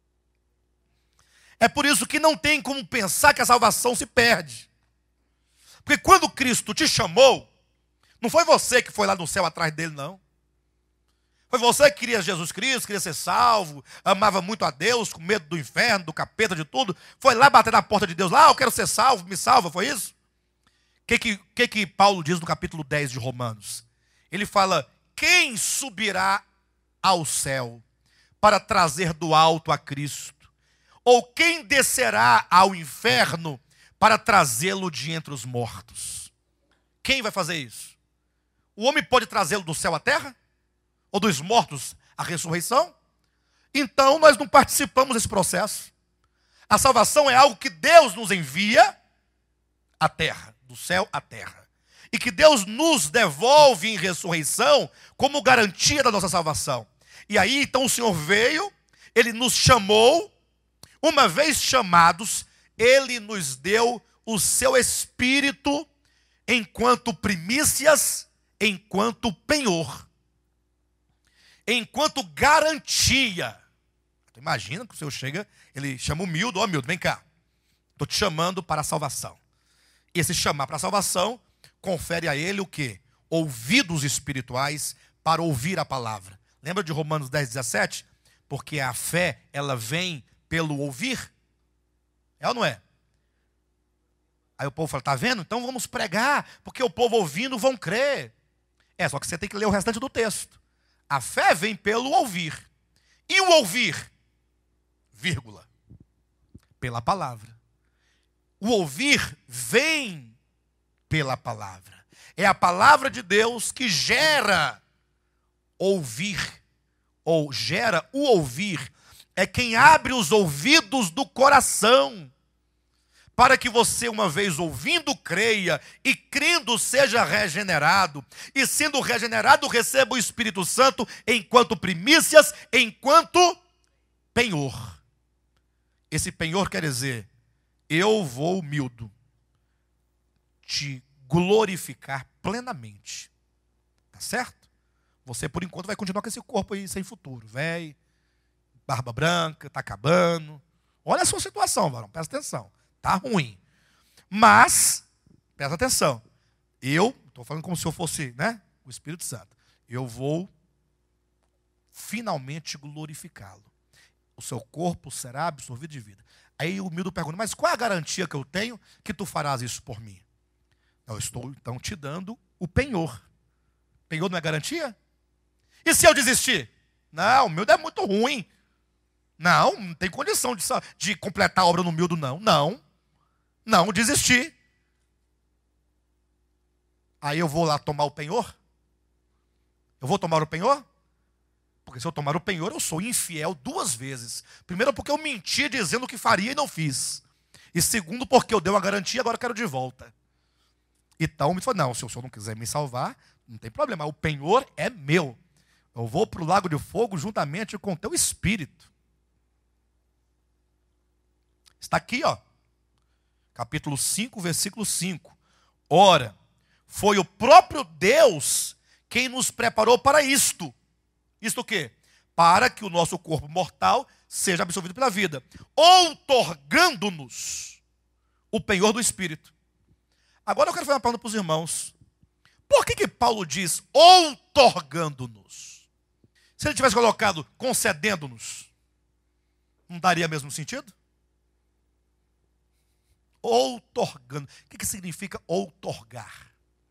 É por isso que não tem como pensar que a salvação se perde. Porque quando Cristo te chamou, não foi você que foi lá no céu atrás dele, não. Foi você que queria Jesus Cristo, queria ser salvo, amava muito a Deus, com medo do inferno, do capeta, de tudo. Foi lá bater na porta de Deus, lá, eu quero ser salvo, me salva, foi isso? O que Paulo diz no capítulo 10 de Romanos? Ele fala, quem subirá ao céu para trazer do alto a Cristo? Ou quem descerá ao inferno para trazê-lo de entre os mortos? Quem vai fazer isso? O homem pode trazê-lo do céu à terra? Ou dos mortos à ressurreição? Então nós não participamos desse processo. A salvação é algo que Deus nos envia à terra, do céu à terra. E que Deus nos devolve em ressurreição como garantia da nossa salvação. E aí então o Senhor veio, Ele nos chamou, uma vez chamados, Ele nos deu o seu Espírito enquanto primícias, enquanto penhor, enquanto garantia. Então, imagina que o Senhor chega, Ele chama o Mildo, ó Mildo, vem cá, estou te chamando para a salvação. E esse chamar para a salvação confere a ele o quê? Ouvidos espirituais para ouvir a palavra. Lembra de Romanos 10, 17? Porque a fé, ela vem pelo ouvir? É ou não é? Aí o povo fala, está vendo? Então vamos pregar, porque o povo ouvindo vão crer. É, só que você tem que ler o restante do texto. A fé vem pelo ouvir. E o ouvir? Vírgula. Pela palavra. O ouvir vem pela palavra. É a palavra de Deus que gera ouvir. Ou gera o ouvir. É quem abre os ouvidos do coração. Para que você, uma vez ouvindo, creia, e crendo seja regenerado, e sendo regenerado, receba o Espírito Santo enquanto primícias, enquanto penhor. Esse penhor quer dizer, eu vou, Mildo, te glorificar plenamente. Tá certo? Você, por enquanto, vai continuar com esse corpo aí sem futuro. Velho, barba branca, tá acabando. Olha a sua situação, varão, presta atenção. Está ruim. Mas, presta atenção, eu, estou falando como se eu fosse, né, o Espírito Santo, eu vou finalmente glorificá-lo. O seu corpo será absorvido de vida. Aí o Mildo pergunta, mas qual é a garantia que eu tenho que tu farás isso por mim? Eu estou, então, te dando o penhor. Penhor não é garantia? E se eu desistir? Não, o Mildo é muito ruim. Não tem condição de completar a obra no Mildo, não. Não, desisti. Aí eu vou lá tomar o penhor? Eu vou tomar o penhor? Porque se eu tomar o penhor, eu sou infiel 2 vezes. Primeiro, porque eu menti dizendo o que faria e não fiz. E segundo, porque eu dei uma garantia, agora eu quero de volta. Então, me falou, não, se o senhor não quiser me salvar, não tem problema, o penhor é meu. Eu vou para o lago de fogo juntamente com o teu espírito. Está aqui, ó. Capítulo 5, versículo 5. Ora, foi o próprio Deus quem nos preparou para isto. Isto o quê? Para que o nosso corpo mortal seja absorvido pela vida, outorgando-nos o penhor do Espírito. Agora eu quero fazer uma pergunta para os irmãos. Por que Paulo diz outorgando-nos? Se ele tivesse colocado concedendo-nos, não daria mesmo sentido? Outorgando. O que significa outorgar?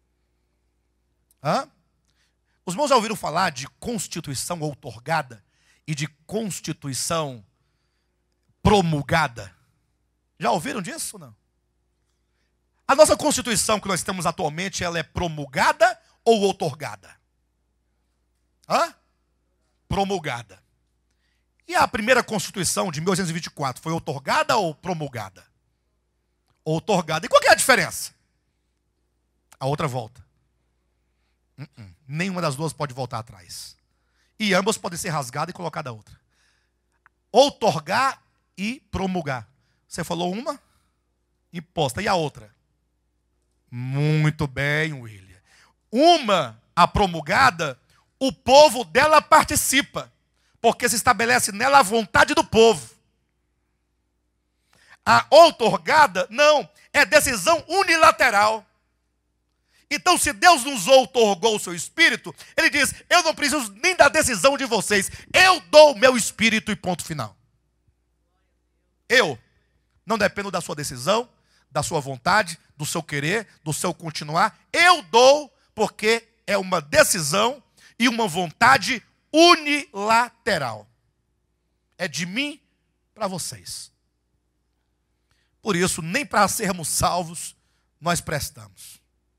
Os irmãos já ouviram falar de constituição outorgada e de constituição promulgada? Já ouviram disso ou não? A nossa constituição que nós temos atualmente, ela é promulgada ou outorgada? Promulgada. E a primeira constituição de 1824 foi outorgada ou promulgada? Outorgada. E qual que é a diferença? A outra volta. Nenhuma das duas pode voltar atrás. E ambas podem ser rasgadas e colocadas a outra. Outorgar e promulgar. Você falou uma? Imposta. E a outra? Muito bem, William. Uma, a promulgada, o povo dela participa. Porque se estabelece nela a vontade do povo. A outorgada, não, é decisão unilateral. Então, se Deus nos outorgou o seu Espírito, Ele diz, eu não preciso nem da decisão de vocês. Eu dou o meu Espírito e ponto final. Eu não dependo da sua decisão, da sua vontade, do seu querer, do seu continuar. Eu dou porque é uma decisão e uma vontade unilateral. É de mim para vocês. Por isso, nem para sermos salvos, nós prestamos.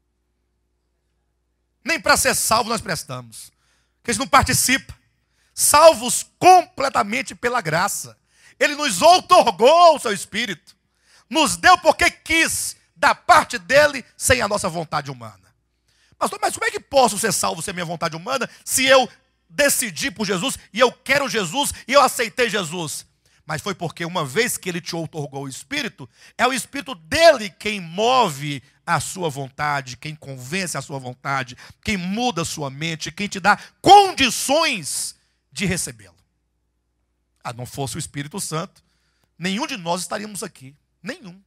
Nem para ser salvo nós prestamos. Porque a gente não participa. Salvos completamente pela graça. Ele nos outorgou o seu Espírito. Nos deu porque quis, da parte dele, sem a nossa vontade humana. Pastor, mas como é que posso ser salvo sem a minha vontade humana, se eu decidi por Jesus, e eu quero Jesus, e eu aceitei Jesus? Mas foi porque uma vez que ele te outorgou o Espírito, é o Espírito dele quem move a sua vontade, quem convence a sua vontade, quem muda a sua mente, quem te dá condições de recebê-lo. Ah, não fosse o Espírito Santo, nenhum de nós estaríamos aqui. Nenhum.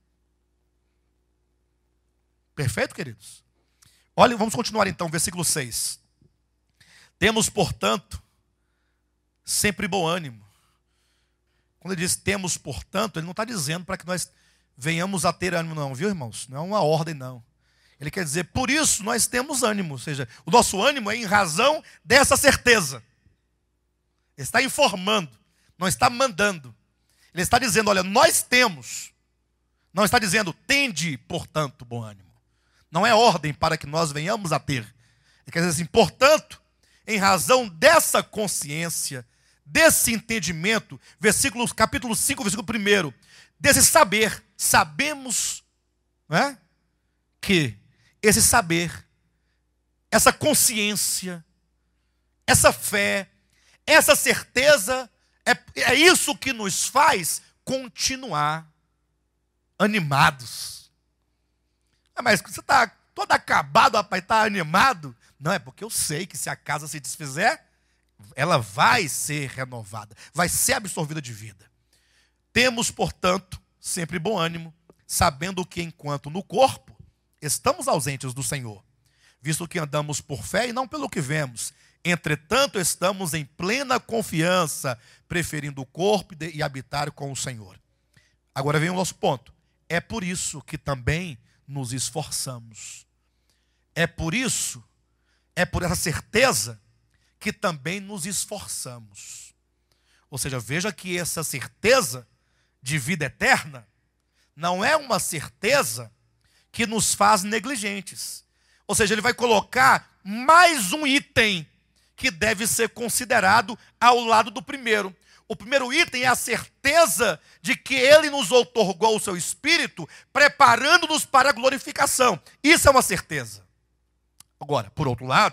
Perfeito, queridos? Olha, vamos continuar então, versículo 6. Temos, portanto, sempre bom ânimo. Quando ele diz temos, portanto, ele não está dizendo para que nós venhamos a ter ânimo, não, viu, irmãos? Não é uma ordem, não. Ele quer dizer, por isso nós temos ânimo. Ou seja, o nosso ânimo é em razão dessa certeza. Ele está informando, não está mandando. Ele está dizendo, olha, nós temos. Não está dizendo, tende, portanto, bom ânimo. Não é ordem para que nós venhamos a ter. Ele quer dizer assim, portanto, em razão dessa consciência, desse entendimento, capítulo 5, versículo 1, desse saber, sabemos, né, que esse saber, essa consciência, essa fé, essa certeza, é isso que nos faz continuar animados. Mas você está todo acabado, rapaz, está animado? Não, é porque eu sei que se a casa se desfizer, ela vai ser renovada, vai ser absorvida de vida. Temos, portanto, sempre bom ânimo, sabendo que enquanto no corpo estamos ausentes do Senhor, visto que andamos por fé e não pelo que vemos. Entretanto, estamos em plena confiança, preferindo o corpo e habitar com o Senhor. Agora vem o nosso ponto. É por isso que também nos esforçamos. É por isso, é por essa certeza que também nos esforçamos. Ou seja, veja que essa certeza de vida eterna não é uma certeza que nos faz negligentes. Ou seja, ele vai colocar mais um item que deve ser considerado ao lado do primeiro. O primeiro item é a certeza de que ele nos outorgou o seu Espírito, preparando-nos para a glorificação. Isso é uma certeza. Agora, por outro lado,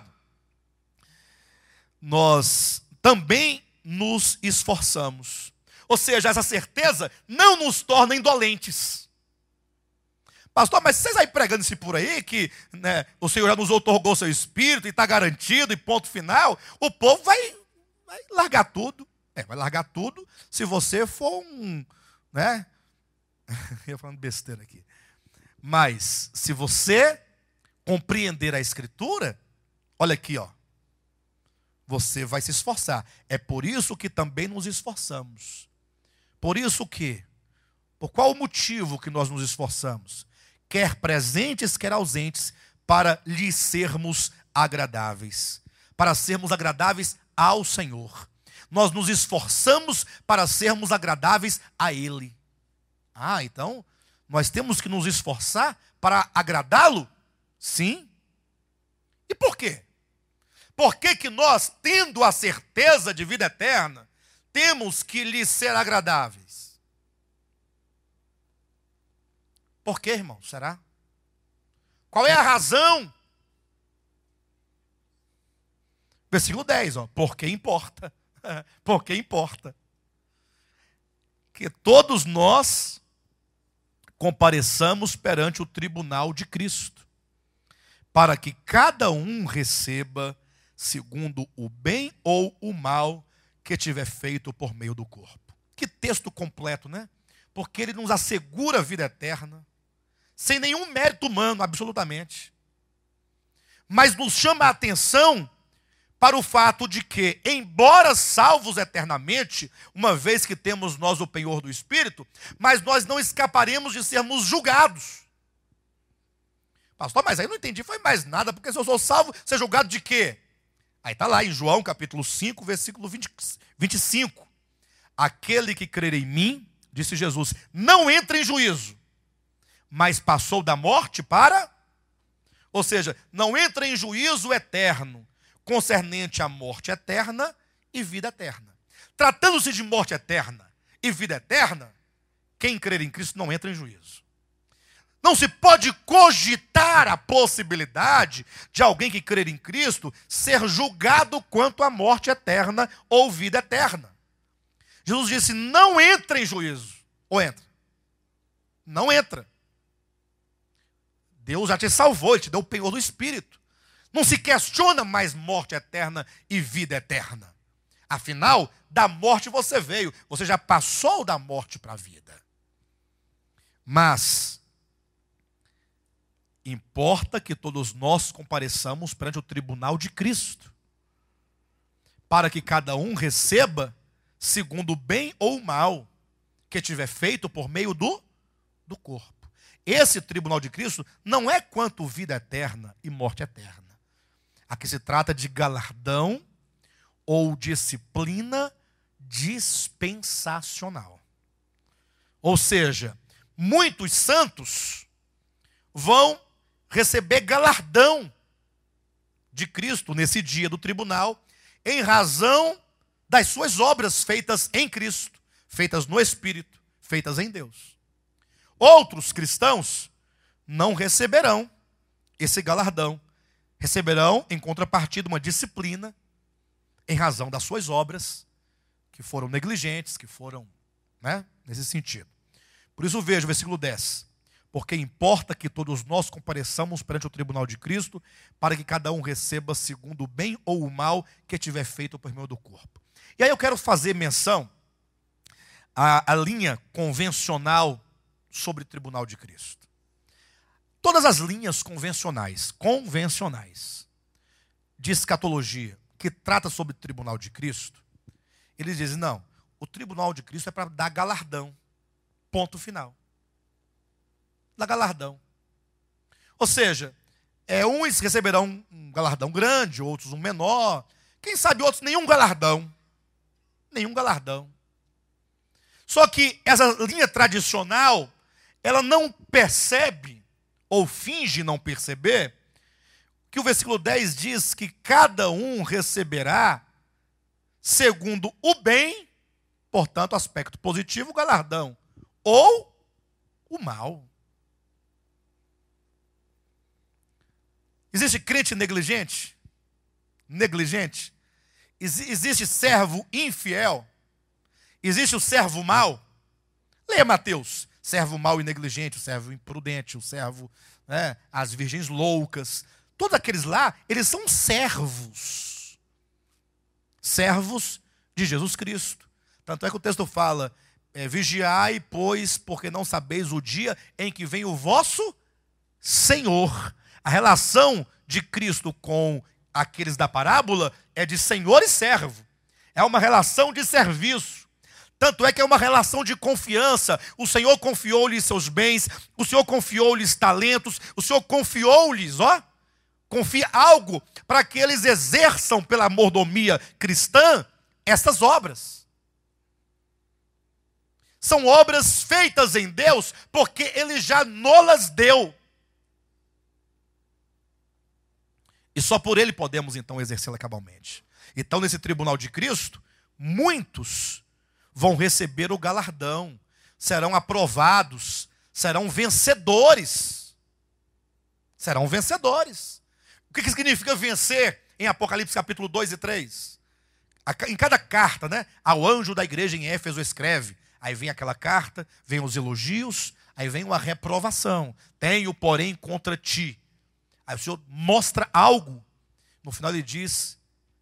nós também nos esforçamos. Ou seja, essa certeza não nos torna indolentes. Pastor, mas vocês aí pregando isso por aí, que né, o Senhor já nos outorgou o seu Espírito e está garantido e ponto final, o povo vai largar tudo. Vai largar tudo se você for né? Eu ia falando besteira aqui. Mas, se você compreender a Escritura, olha aqui, ó. Você vai se esforçar. É por isso que também nos esforçamos. Por isso que, por qual o motivo que nós nos esforçamos? Quer presentes, quer ausentes, para lhe sermos agradáveis. Para sermos agradáveis ao Senhor. Nós nos esforçamos para sermos agradáveis a Ele. Ah, então, nós temos que nos esforçar para agradá-lo? Sim. E por quê? Por que que nós, tendo a certeza de vida eterna, temos que lhe ser agradáveis? Por quê, irmão? Será? Qual é a razão? Versículo 10, ó, porque importa. Porque importa que todos nós compareçamos perante o tribunal de Cristo, para que cada um receba segundo o bem ou o mal que tiver feito por meio do corpo. Que texto completo, né? Porque ele nos assegura a vida eterna, sem nenhum mérito humano, absolutamente. Mas nos chama a atenção para o fato de que, embora salvos eternamente, uma vez que temos nós o penhor do Espírito, mas nós não escaparemos de sermos julgados. Pastor, mas aí não entendi, foi mais nada, porque se eu sou salvo, ser julgado de quê? Aí está lá em João capítulo 5, versículo 25. Aquele que crer em mim, disse Jesus, não entra em juízo, mas passou da morte para... Ou seja, não entra em juízo eterno, concernente à morte eterna e vida eterna. Tratando-se de morte eterna e vida eterna, quem crer em Cristo não entra em juízo. Não se pode cogitar a possibilidade de alguém que crer em Cristo ser julgado quanto à morte eterna ou vida eterna. Jesus disse, não entra em juízo. Ou entra? Não entra. Deus já te salvou, Ele te deu o penhor do Espírito. Não se questiona mais morte eterna e vida eterna. Afinal, da morte você veio. Você já passou da morte para a vida. Mas importa que todos nós compareçamos perante o tribunal de Cristo, para que cada um receba segundo o bem ou o mal que tiver feito por meio do corpo. Esse tribunal de Cristo não é quanto vida eterna e morte eterna. Aqui se trata de galardão ou disciplina dispensacional. Ou seja, muitos santos vão receber galardão de Cristo nesse dia do tribunal, em razão das suas obras feitas em Cristo, feitas no Espírito, feitas em Deus. Outros cristãos não receberão esse galardão. Receberão, em contrapartida, uma disciplina em razão das suas obras, que foram negligentes, que foram, nesse sentido. Por isso veja o versículo 10. Porque importa que todos nós compareçamos perante o tribunal de Cristo, para que cada um receba segundo o bem ou o mal que tiver feito por meio do corpo. E aí eu quero fazer menção à linha convencional sobre o tribunal de Cristo. Todas as linhas convencionais de escatologia que trata sobre o tribunal de Cristo, eles dizem, não, o tribunal de Cristo é para dar galardão, ponto final. Dar galardão. Ou seja, uns receberão um galardão grande, outros um menor, quem sabe outros nenhum galardão. Nenhum galardão. Só que essa linha tradicional, ela não percebe, ou finge não perceber, que o versículo 10 diz que cada um receberá segundo o bem, portanto, aspecto positivo, o galardão, ou o mal. Existe crente negligente? Negligente? Existe servo infiel? Existe o servo mau? Leia Mateus. Servo mau e negligente, o servo imprudente, o servo, as virgens loucas. Todos aqueles lá, eles são servos. Servos de Jesus Cristo. Tanto é que o texto fala, vigiai, pois, porque não sabeis o dia em que vem o vosso Senhor. A relação de Cristo com aqueles da parábola é de senhor e servo. É uma relação de serviço. Tanto é que é uma relação de confiança. O Senhor confiou-lhes seus bens, o Senhor confiou-lhes talentos, o Senhor confiou-lhes, confia algo para que eles exerçam pela mordomia cristã essas obras. São obras feitas em Deus porque Ele já nolas deu. E só por Ele podemos então exercê-la cabalmente. Então nesse tribunal de Cristo, muitos vão receber o galardão, serão aprovados, serão vencedores. serão vencedores. O que significa vencer em Apocalipse capítulo 2 e 3? Em cada carta, né, ao anjo da igreja em Éfeso escreve. Aí vem aquela carta, vem os elogios, aí vem uma reprovação. Tenho, porém, contra ti. Aí o Senhor mostra algo. No final ele diz: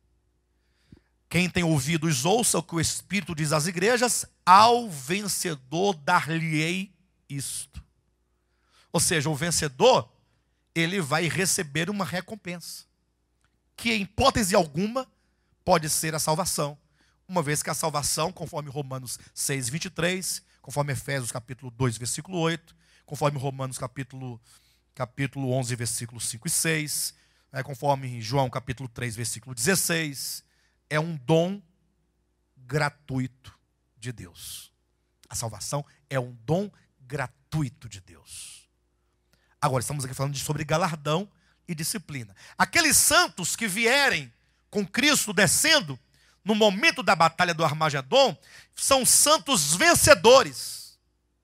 quem tem ouvidos ouça o que o Espírito diz às igrejas, ao vencedor dar-lhe-ei isto. Ou seja, o vencedor, ele vai receber uma recompensa, que em hipótese alguma pode ser a salvação, uma vez que a salvação, conforme Romanos 6, 23, conforme Efésios capítulo 2, versículo 8, conforme Romanos capítulo 11, versículos 5 e 6, conforme João capítulo 3, versículo 16, é um dom gratuito de Deus. A salvação é um dom gratuito de Deus. Agora, estamos aqui falando sobre galardão e disciplina. Aqueles santos que vierem com Cristo descendo no momento da batalha do Armagedon, são santos vencedores.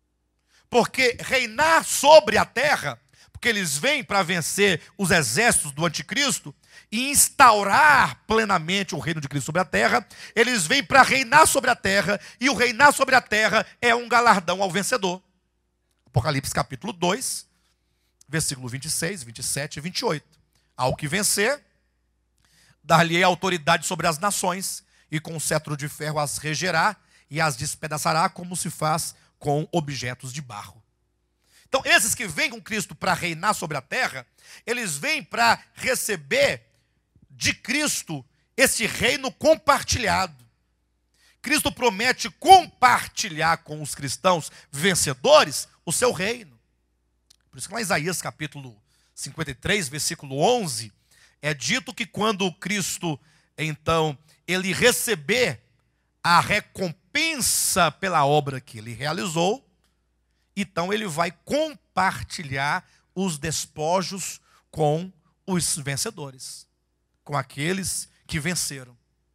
Porque reinar sobre a terra, porque eles vêm para vencer os exércitos do anticristo e instaurar plenamente o reino de Cristo sobre a terra, eles vêm para reinar sobre a terra, e o reinar sobre a terra é um galardão ao vencedor. Apocalipse capítulo 2, versículo 26, 27 e 28. Ao que vencer, dar-lhe-ei autoridade sobre as nações, e com um cetro de ferro as regerá e as despedaçará, como se faz com objetos de barro. Então, esses que vêm com Cristo para reinar sobre a terra, eles vêm para receber de Cristo esse reino compartilhado. Cristo promete compartilhar com os cristãos vencedores o seu reino. Por isso que lá em Isaías capítulo 53, versículo 11, é dito que quando Cristo, então, ele receber a recompensa pela obra que ele realizou, então ele vai compartilhar os despojos com os vencedores, com aqueles que venceram.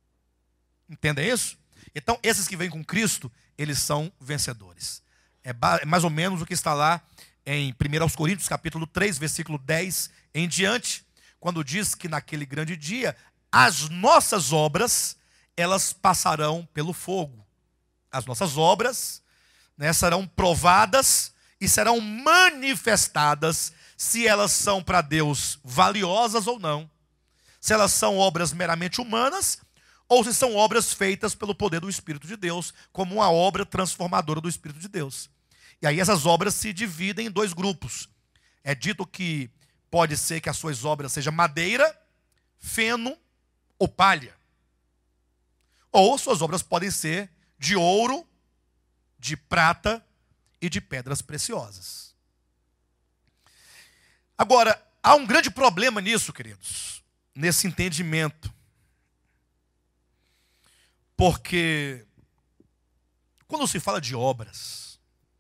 Entendem isso? Então, esses que vêm com Cristo, eles são vencedores. É mais ou menos o que está lá em 1 Coríntios, capítulo 3, versículo 10 em diante, quando diz que naquele grande dia, as nossas obras, elas passarão pelo fogo. As nossas obras, né, serão provadas e serão manifestadas se elas são para Deus valiosas ou não. Se elas são obras meramente humanas ou se são obras feitas pelo poder do Espírito de Deus, como uma obra transformadora do Espírito de Deus. E aí essas obras se dividem em dois grupos. É dito que pode ser que as suas obras sejam madeira, feno ou palha. Ou suas obras podem ser de ouro, de prata e de pedras preciosas. Agora, há um grande problema nisso, queridos, nesse entendimento. Porque quando se fala de obras,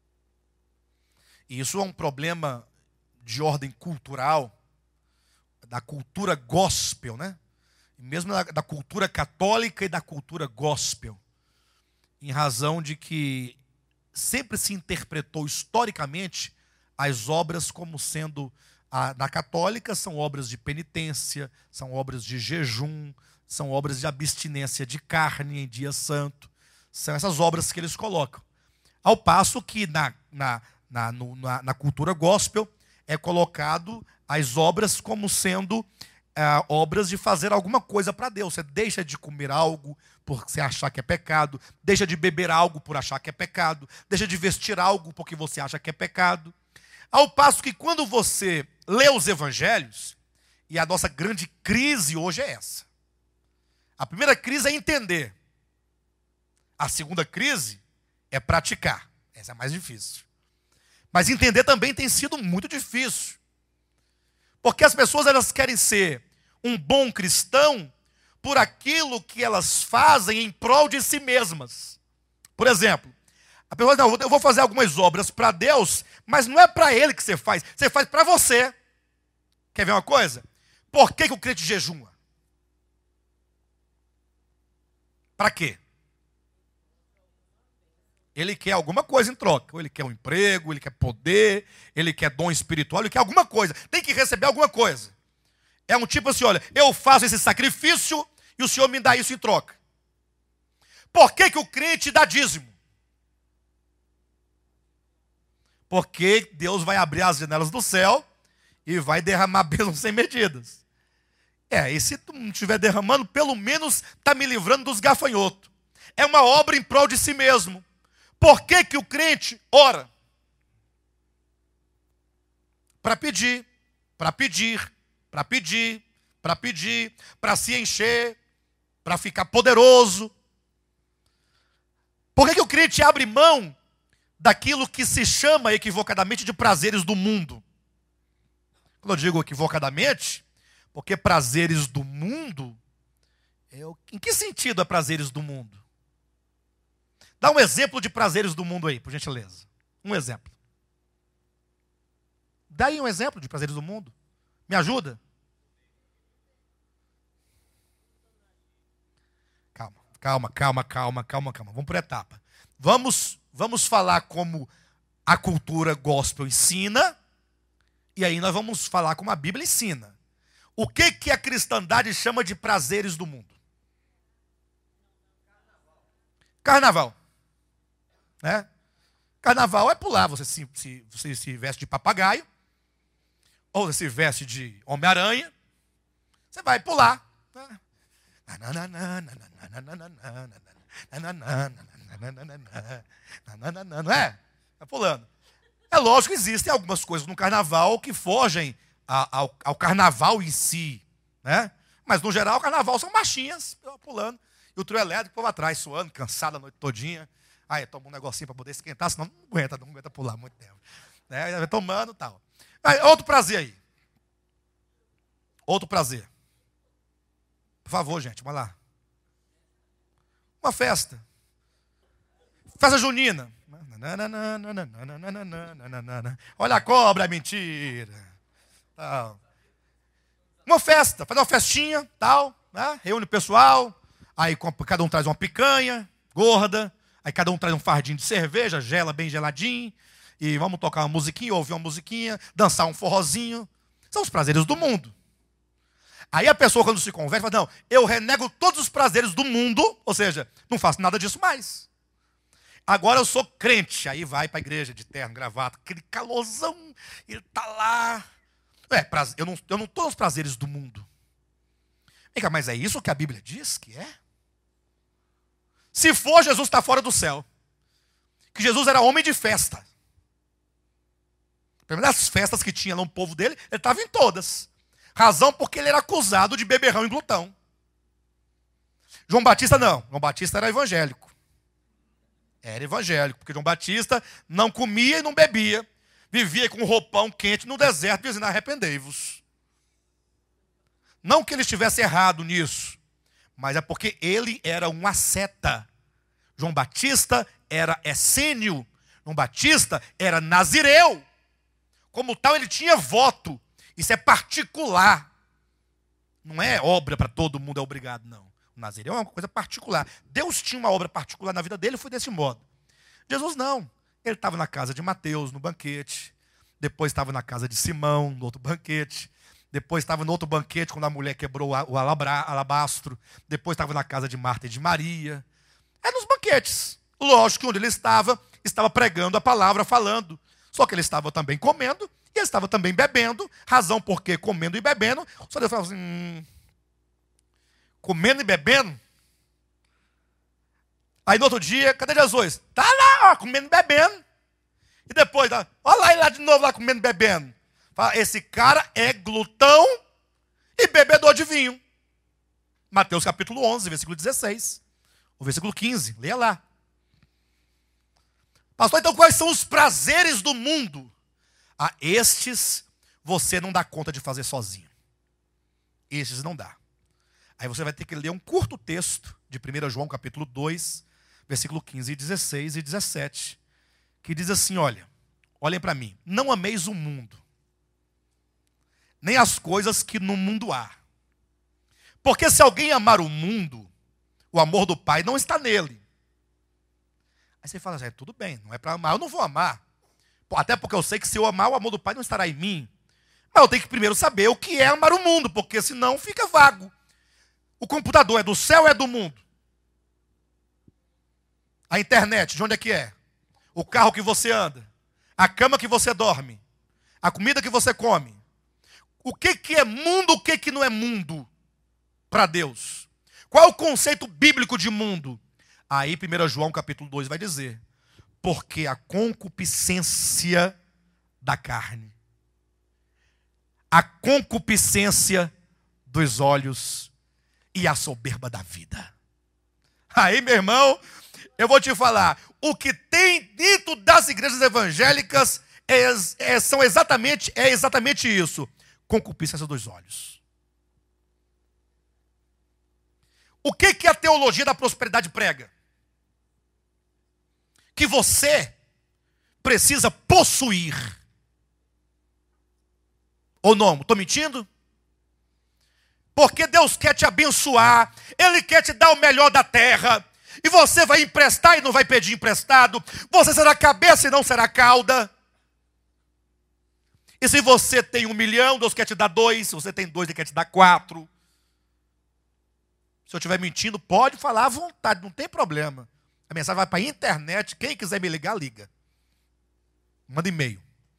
e isso é um problema de ordem cultural, da cultura gospel, né? Mesmo da cultura católica e da cultura gospel, em razão de que sempre se interpretou historicamente as obras como sendo, na católica, são obras de penitência, são obras de jejum, são obras de abstinência de carne em dia santo, são essas obras que eles colocam. Ao passo que na cultura gospel é colocado as obras como sendo obras de fazer alguma coisa para Deus. Você deixa de comer algo por você achar que é pecado, deixa de beber algo por achar que é pecado, deixa de vestir algo porque você acha que é pecado. Ao passo que quando você lê os evangelhos, e a nossa grande crise hoje é essa. A primeira crise é entender. A segunda crise é praticar. Essa é mais difícil. Mas entender também tem sido muito difícil. Porque as pessoas, elas querem ser um bom cristão por aquilo que elas fazem em prol de si mesmas. Por exemplo, a pessoa diz, não, eu vou fazer algumas obras para Deus, mas não é para Ele que você faz para você. Quer ver uma coisa? Por que o crente jejuma? Para quê? ele quer alguma coisa em troca. Ou ele quer um emprego, ele quer poder, ele quer dom espiritual, ele quer alguma coisa. Tem que receber alguma coisa. É um tipo assim, olha, eu faço esse sacrifício e o Senhor me dá isso em troca. Por que que o crente dá dízimo? Porque Deus vai abrir as janelas do céu e vai derramar bênçãos sem medidas. E se tu não estiver derramando, pelo menos está me livrando dos gafanhotos. É uma obra em prol de si mesmo. Por que que o crente ora? Para pedir, para pedir, para pedir, para pedir, para se encher, para ficar poderoso. Por que que o crente abre mão daquilo que se chama equivocadamente de prazeres do mundo? Quando eu digo equivocadamente, porque prazeres do mundo, em que sentido é prazeres do mundo? Dá um exemplo de prazeres do mundo aí, por gentileza. Um exemplo. Dá aí um exemplo de prazeres do mundo. Me ajuda? Calma. Vamos por etapa. Vamos falar como a cultura gospel ensina, e aí nós vamos falar como a Bíblia ensina. O que que a cristandade chama de prazeres do mundo? Carnaval. Né? Carnaval é pular. Você se veste de papagaio, ou você se veste de Homem-Aranha, você vai pular. Não é? Vai pulando. É lógico que existem algumas coisas no carnaval que fogem ao carnaval em si, né? Mas no geral o carnaval são marchinhas pulando, e o trio elétrico, o povo atrás suando, cansado a noite todinha. Aí toma um negocinho para poder esquentar, senão não aguenta pular muito tempo, né? Vai tomando e tal. Aí, outro prazer aí. Outro prazer. Por favor, gente, vai lá. Uma festa. Festa junina. Olha a cobra, mentira. Tal. Uma festa, fazer uma festinha, tal, né? Reúne o pessoal, aí cada um traz uma picanha gorda, aí cada um traz um fardinho de cerveja, gela bem geladinho, e vamos tocar uma musiquinha, ouvir uma musiquinha, dançar um forrozinho. São os prazeres do mundo. Aí a pessoa, quando se converte, fala, não, eu renego todos os prazeres do mundo, ou seja, não faço nada disso mais. Agora eu sou crente. Aí vai para a igreja de terno, gravata, aquele calorzão, ele está lá. Eu não estou nos prazeres do mundo. Vem cá, mas é isso que a Bíblia diz que é? Se for, Jesus está fora do céu. Que Jesus era homem de festa. Pelo menos as festas que tinha lá no povo dele, ele estava em todas. Razão porque ele era acusado de beberrão e glutão. João Batista não. João Batista era evangélico. Era evangélico, porque João Batista não comia e não bebia. Vivia com um roupão quente no deserto, dizendo, arrependei-vos. Não que ele estivesse errado nisso, mas é porque ele era um asceta. João Batista era essênio. João Batista era nazireu. Como tal, ele tinha voto. Isso é particular. Não é obra para todo mundo, é obrigado, não. O nazireu é uma coisa particular. Deus tinha uma obra particular na vida dele e foi desse modo. Jesus não. Ele estava na casa de Mateus, no banquete. Depois estava na casa de Simão, no outro banquete. Depois estava no outro banquete, quando a mulher quebrou o alabastro. Depois estava na casa de Marta e de Maria. É nos banquetes. Lógico que onde ele estava pregando a palavra, falando. Só que ele estava também comendo e ele estava também bebendo. Razão porque comendo e bebendo. Só Deus falava assim, comendo e bebendo. Aí no outro dia, cadê Jesus? Está lá, ó, comendo e bebendo. E depois, olha lá ele lá de novo, lá comendo e bebendo. Fala, esse cara é glutão e bebedor de vinho. Mateus capítulo 11, versículo 16. O versículo 15, leia lá. Pastor, então quais são os prazeres do mundo? Estes você não dá conta de fazer sozinho. Estes não dá. Aí você vai ter que ler um curto texto de 1 João capítulo 2, versículo 15, 16 e 17, que diz assim, olhem para mim, não ameis o mundo, nem as coisas que no mundo há. Porque se alguém amar o mundo, o amor do Pai não está nele. Aí você fala assim, tudo bem, não é para amar, eu não vou amar. Até porque eu sei que se eu amar, o amor do Pai não estará em mim. Mas eu tenho que primeiro saber o que é amar o mundo, porque senão fica vago. O computador é do céu ou é do mundo? A internet, de onde é que é? O carro que você anda? A cama que você dorme? A comida que você come? O que é mundo, o que não é mundo para Deus? Qual é o conceito bíblico de mundo? Aí 1 João capítulo 2 vai dizer, porque a concupiscência da carne, a concupiscência dos olhos e a soberba da vida. Aí, meu irmão, eu vou te falar, o que tem dentro das igrejas evangélicas é exatamente isso, concupiscência dos olhos. O que a teologia da prosperidade prega? Que você precisa possuir. Ou não? Estou mentindo? Porque Deus quer te abençoar, Ele quer te dar o melhor da terra, e você vai emprestar e não vai pedir emprestado, você será cabeça e não será cauda. E se você tem 1 milhão, Deus quer te dar 2, se você tem 2, Ele quer te dar 4. Se eu estiver mentindo, pode falar à vontade, não tem problema. A mensagem vai para a internet, quem quiser me ligar, liga. Manda e-mail.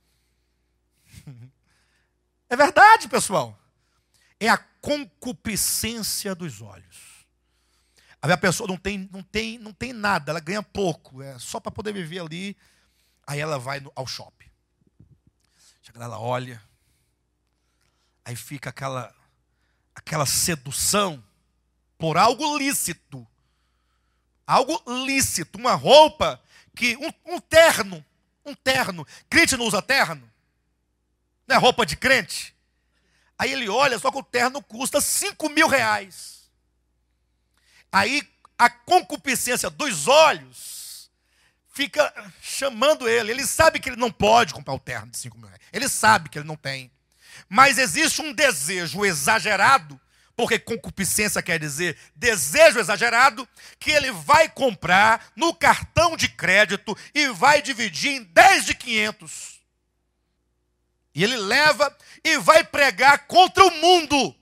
É verdade, pessoal. É a concupiscência dos olhos. A pessoa não tem nada, ela ganha pouco, é só para poder viver ali. Aí ela vai ao shopping. Chega lá, ela olha. Aí fica aquela sedução por algo lícito. Algo lícito, uma roupa que um terno. Crente não usa terno? Não é roupa de crente? Aí ele olha, só que o terno custa 5 mil reais. Aí a concupiscência dos olhos fica chamando ele. Ele sabe que ele não pode comprar o terno de 5 mil reais. Ele sabe que ele não tem. Mas existe um desejo exagerado, porque concupiscência quer dizer desejo exagerado, que ele vai comprar no cartão de crédito e vai dividir em 10 de 500. E ele leva e vai pregar contra o mundo.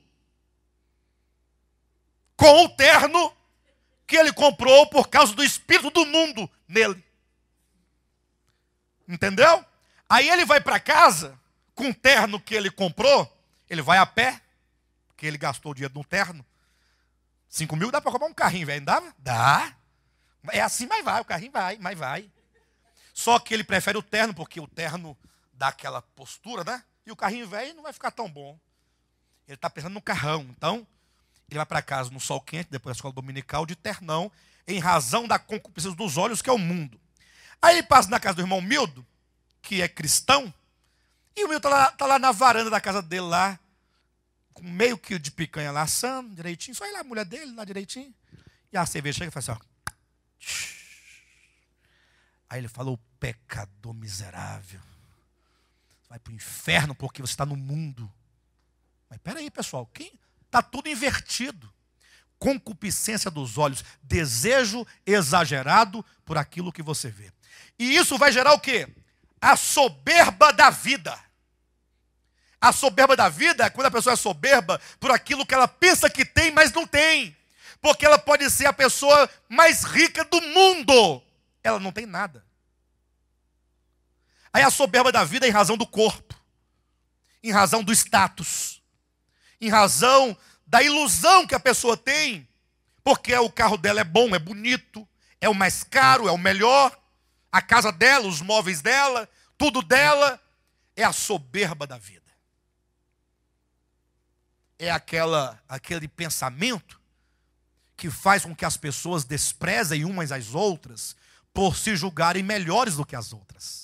Com o terno que ele comprou por causa do espírito do mundo nele. Entendeu? Aí ele vai para casa com o terno que ele comprou. Ele vai a pé, porque ele gastou o dinheiro no terno. 5 mil dá para comprar um carrinho, velho, não dá? Dá. É assim, mas vai, o carrinho vai, mas vai. Só que ele prefere o terno, porque o terno dá aquela postura, né? E o carrinho velho não vai ficar tão bom. Ele está pensando no carrão. Então, ele vai para casa no sol quente, depois da escola dominical, de ternão, em razão da concupiscência dos olhos, que é o mundo. Aí ele passa na casa do irmão Mildo, que é cristão, e o Mildo está lá na varanda da casa dele, lá, com meio quilo de picanha lá, assando direitinho, só ir lá, a mulher dele, lá direitinho. E a cerveja chega e faz assim, ó. Aí ele falou, pecador miserável. Vai para o inferno porque você está no mundo. Mas peraí, pessoal, está tudo invertido. Concupiscência dos olhos, desejo exagerado por aquilo que você vê. E isso vai gerar o quê? A soberba da vida. A soberba da vida é quando a pessoa é soberba por aquilo que ela pensa que tem, mas não tem. Porque ela pode ser a pessoa mais rica do mundo. Ela não tem nada. Aí a soberba da vida é em razão do corpo, em razão do status, em razão da ilusão que a pessoa tem, porque o carro dela é bom, é bonito, é o mais caro, é o melhor, a casa dela, os móveis dela, tudo dela, é a soberba da vida. É aquele pensamento que faz com que as pessoas desprezem umas às outras por se julgarem melhores do que as outras.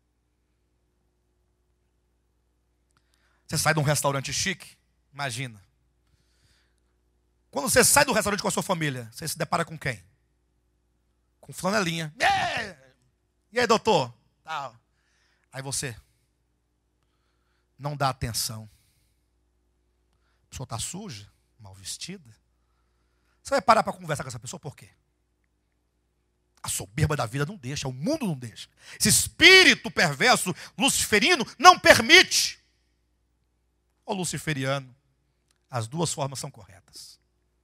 Você sai de um restaurante chique, imagina. Quando você sai do restaurante com a sua família, você se depara com quem? Com flanelinha. E aí, doutor? Aí você não dá atenção. A pessoa está suja, mal vestida. Você vai parar para conversar com essa pessoa por quê? A soberba da vida não deixa, o mundo não deixa. Esse espírito perverso, luciferino, não permite. O luciferiano, as duas formas são corretas.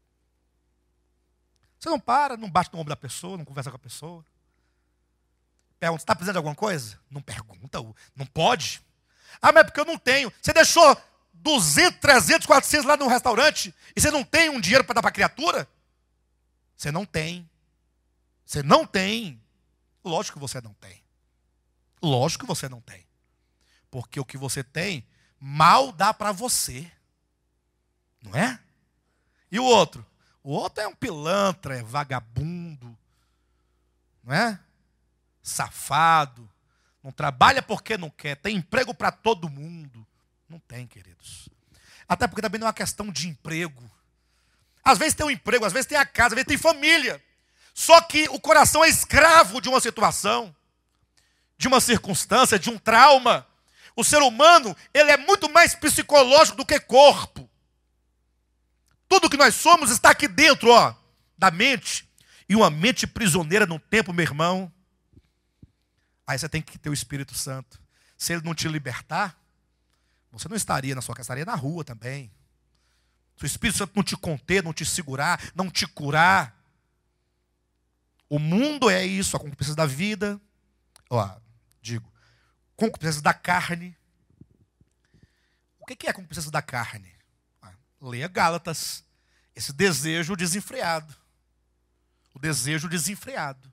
Você não para, não bate no ombro da pessoa, não conversa com a pessoa. Pergunta, você está precisando de alguma coisa? Não pergunta, não pode. Ah, mas é porque eu não tenho. Você deixou 200, 300, 400 lá no restaurante e você não tem um dinheiro para dar para a criatura? Você não tem. Você não tem. Lógico que você não tem. Lógico que você não tem. Porque o que você tem, mal dá para você. Não é? E o outro? O outro é um pilantra, é vagabundo. Não é? Safado. Não trabalha porque não quer. Tem emprego para todo mundo. Não tem, queridos. Até porque também não é uma questão de emprego. Às vezes tem um emprego, às vezes tem a casa, às vezes tem família. Só que o coração é escravo de uma situação, de uma circunstância, de um trauma. O ser humano, ele é muito mais psicológico do que corpo. Tudo que nós somos está aqui dentro, ó, da mente. E uma mente prisioneira no tempo, meu irmão. Aí você tem que ter o Espírito Santo. Se ele não te libertar, você não estaria na sua casa, estaria na rua também. Se o Espírito Santo não te conter, não te segurar, não te curar. O mundo é isso, a concupiscência da vida. Ó, concupiscência da carne. O que é a concupiscência da carne? Leia Gálatas. Esse desejo desenfreado. O desejo desenfreado.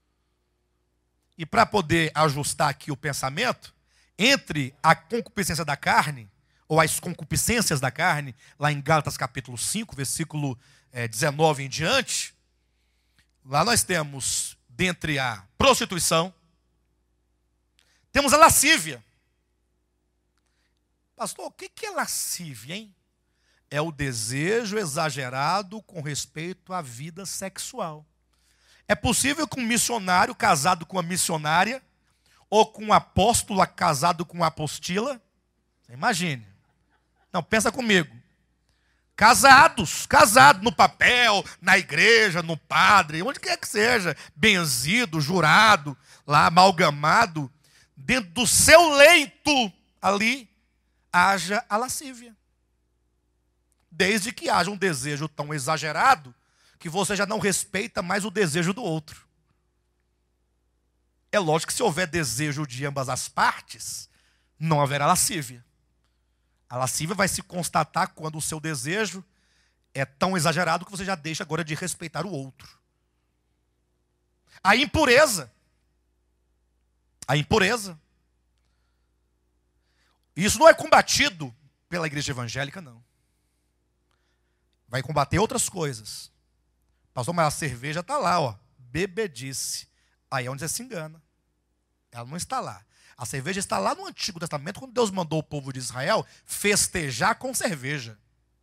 E para poder ajustar aqui o pensamento, entre a concupiscência da carne, ou as concupiscências da carne, lá em Gálatas capítulo 5, versículo 19 em diante, lá nós temos, dentre a prostituição, temos a lascívia. Pastor, o que é lascívia, hein? É o desejo exagerado com respeito à vida sexual. É possível que um missionário casado com uma missionária, ou com um apóstolo casado com uma apostila, imagine. Não, pensa comigo. Casados no papel, na igreja, no padre, onde quer que seja, benzido, jurado, lá amalgamado, dentro do seu leito, ali, haja a lascívia. Desde que haja um desejo tão exagerado, que você já não respeita mais o desejo do outro. É lógico que se houver desejo de ambas as partes, não haverá lascívia. A lascívia vai se constatar quando o seu desejo é tão exagerado que você já deixa agora de respeitar o outro. A impureza. Isso não é combatido pela igreja evangélica, não. Vai combater outras coisas. Pastor, mas a cerveja está lá, ó. Bebedice. Aí é onde você se engana. Ela não está lá. A cerveja está lá no Antigo Testamento, quando Deus mandou o povo de Israel festejar com cerveja.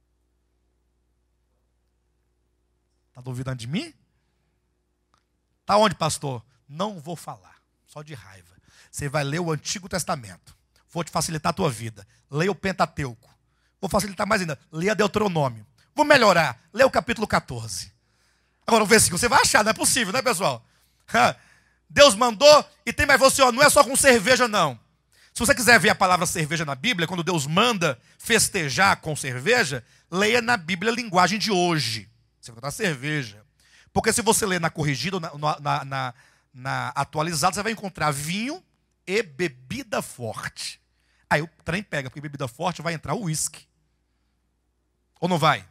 Está duvidando de mim? Está onde, pastor? Não vou falar. Só de raiva. Você vai ler o Antigo Testamento. Vou te facilitar a tua vida. Leia o Pentateuco. Vou facilitar mais ainda. Leia Deuteronômio. Vou melhorar. Leia o capítulo 14. Agora o versículo. Você vai achar, não é possível, né, pessoal? Deus mandou e tem mais você, ó, não é só com cerveja, não. Se você quiser ver a palavra cerveja na Bíblia, quando Deus manda festejar com cerveja, leia na Bíblia a linguagem de hoje. Você vai encontrar cerveja. Porque se você ler na corrigida, na atualizada, você vai encontrar vinho e bebida forte. Aí o trem pega, porque bebida forte vai entrar o uísque. Ou não vai?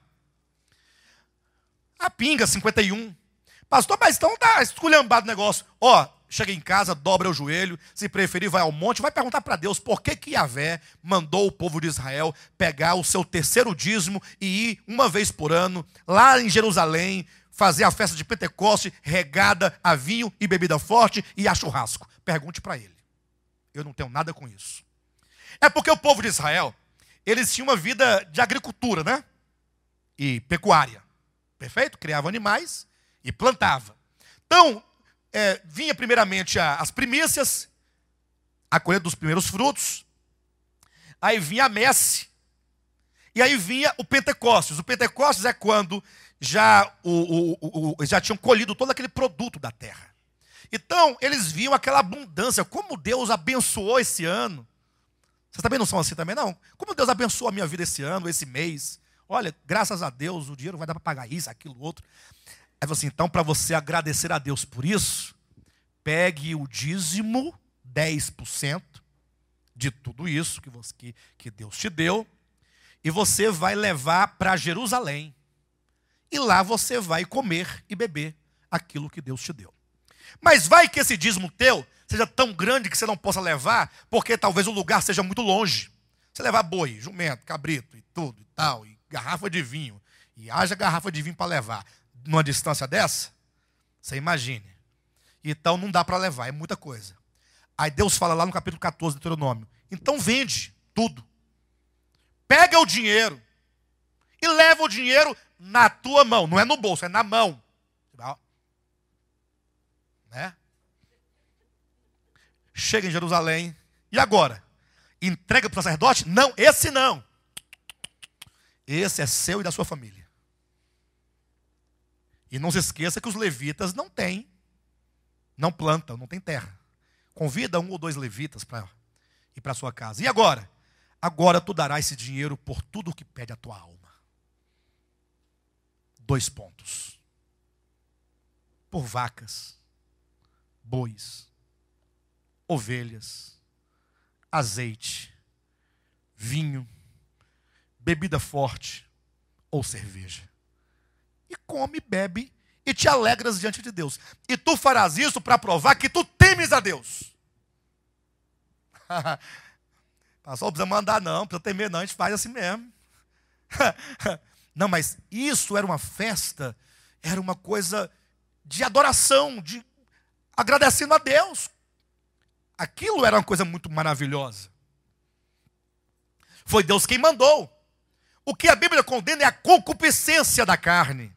A pinga, 51. Pastor, mas então tá esculhambado o negócio. Ó, chega em casa, dobra o joelho, se preferir vai ao monte, vai perguntar para Deus por que Yahvé mandou o povo de Israel pegar o seu terceiro dízimo e ir uma vez por ano, lá em Jerusalém, fazer a festa de Pentecoste, regada a vinho e bebida forte e a churrasco. Pergunte para ele. Eu não tenho nada com isso. É porque o povo de Israel, eles tinham uma vida de agricultura, né? E pecuária. Perfeito? Criava animais e plantava. Então, vinha primeiramente as primícias, a colheita dos primeiros frutos, aí vinha a messe, e aí vinha o Pentecostes. O Pentecostes é quando já tinham colhido todo aquele produto da terra. Então, eles viam aquela abundância, como Deus abençoou esse ano. Vocês também não são assim também, não? Como Deus abençoou a minha vida esse ano, esse mês. Olha, graças a Deus, o dinheiro vai dar para pagar isso, aquilo, outro. Aí você, então, para você agradecer a Deus por isso, pegue o dízimo, 10% de tudo isso que Deus te deu, e você vai levar para Jerusalém. E lá você vai comer e beber aquilo que Deus te deu. Mas vai que esse dízimo teu seja tão grande que você não possa levar, porque talvez o lugar seja muito longe. Você levar boi, jumento, cabrito e tudo e tal, e garrafa de vinho, e haja garrafa de vinho para levar, numa distância dessa, você imagine. Então não dá para levar, é muita coisa. Aí Deus fala lá no capítulo 14 do Deuteronômio, então vende tudo. Pega o dinheiro e leva o dinheiro na tua mão, não é no bolso, é na mão. Né? Chega em Jerusalém, e agora? Entrega para o sacerdote? Não, esse não. Esse é seu e da sua família. E não se esqueça que os levitas não plantam, não têm terra. Convida 1 ou 2 levitas para ir para a sua casa. E agora? Agora tu darás esse dinheiro por tudo o que pede a tua alma. 2 pontos. Por vacas, bois, ovelhas, azeite, vinho, bebida forte ou cerveja. E come, bebe e te alegras diante de Deus. E tu farás isso para provar que tu temes a Deus. Pastor, não precisa mandar não, não precisa temer não, a gente faz assim mesmo. Não, mas isso era uma festa, era uma coisa de adoração, de agradecendo a Deus. Aquilo era uma coisa muito maravilhosa. Foi Deus quem mandou. O que a Bíblia condena é a concupiscência da carne,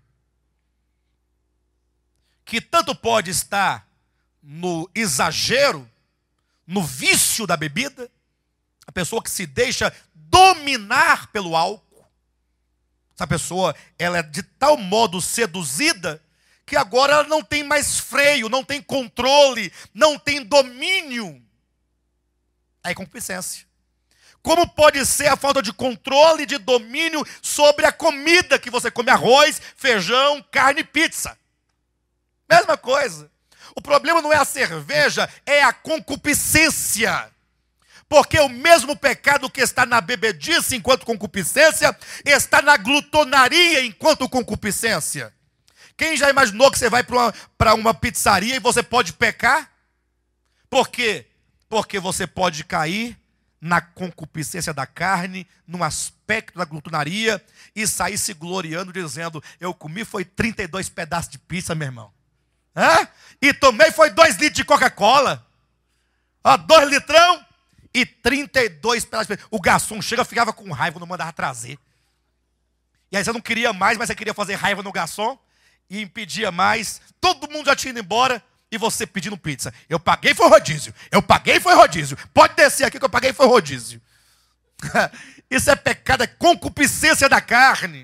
que tanto pode estar no exagero, no vício da bebida, a pessoa que se deixa dominar pelo álcool. Essa pessoa, ela é de tal modo seduzida, que agora ela não tem mais freio, não tem controle, não tem domínio. Aí é concupiscência. Como pode ser a falta de controle, de domínio sobre a comida que você come, arroz, feijão, carne e pizza? Mesma coisa. O problema não é a cerveja, é a concupiscência. Porque o mesmo pecado que está na bebedice enquanto concupiscência, está na glutonaria enquanto concupiscência. Quem já imaginou que você vai para uma pizzaria e você pode pecar? Por quê? Porque você pode cair na concupiscência da carne, no aspecto da glutonaria, e sair se gloriando, dizendo, eu comi foi 32 pedaços de pizza, meu irmão. Hã? E tomei foi 2 litros de Coca-Cola. 2 litrão e 32 pedaços de pizza. O garçom chega, ficava com raiva, não mandava trazer. E aí você não queria mais, mas você queria fazer raiva no garçom, e impedia mais. Todo mundo já tinha ido embora, e você pedindo pizza. Eu paguei, foi rodízio. Eu paguei, foi rodízio. Pode descer aqui que eu paguei, foi rodízio. Isso é pecado, é concupiscência da carne.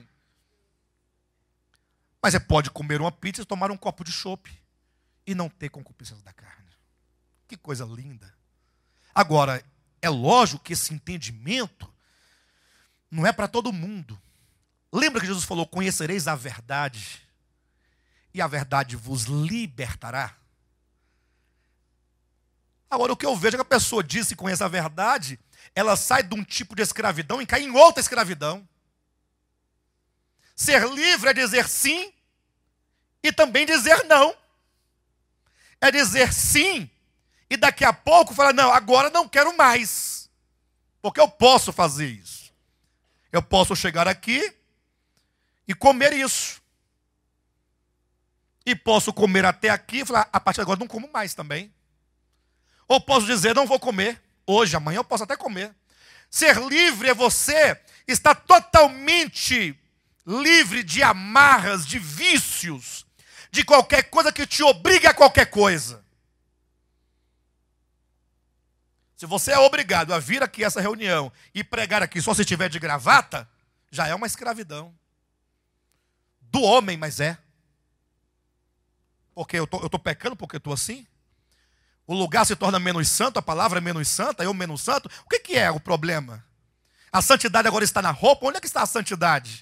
Mas você pode comer uma pizza e tomar um copo de chopp e não ter concupiscência da carne. Que coisa linda. Agora, é lógico que esse entendimento não é para todo mundo. Lembra que Jesus falou, conhecereis a verdade e a verdade vos libertará? Agora, o que eu vejo é que a pessoa diz que conhece a verdade, ela sai de um tipo de escravidão e cai em outra escravidão. Ser livre é dizer sim e também dizer não. É dizer sim e daqui a pouco falar, não, agora não quero mais. Porque eu posso fazer isso. Eu posso chegar aqui e comer isso. E posso comer até aqui e falar, a partir de agora não como mais também. Ou posso dizer, não vou comer hoje, amanhã eu posso até comer. Ser livre é você estar totalmente livre de amarras, de vícios, de qualquer coisa que te obrigue a qualquer coisa. Se você é obrigado a vir aqui a essa reunião e pregar aqui só se estiver de gravata, já é uma escravidão. Do homem, mas é. porque eu estou pecando porque eu estou assim? O lugar se torna menos santo, a palavra é menos santa, eu menos santo? O que é o problema? A santidade agora está na roupa? Onde é que está a santidade?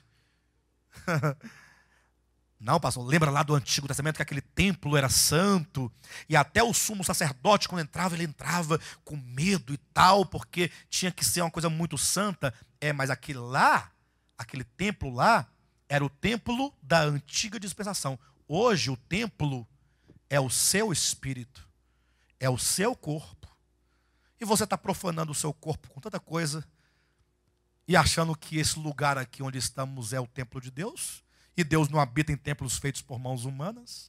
Não, pastor, lembra lá do Antigo Testamento que aquele templo era santo e até o sumo sacerdote, quando entrava, ele entrava com medo e tal, porque tinha que ser uma coisa muito santa. Mas aquele templo lá, era o templo da antiga dispensação. Hoje o templo é o seu espírito, é o seu corpo. E você está profanando o seu corpo com tanta coisa e achando que esse lugar aqui onde estamos é o templo de Deus? E Deus não habita em templos feitos por mãos humanas?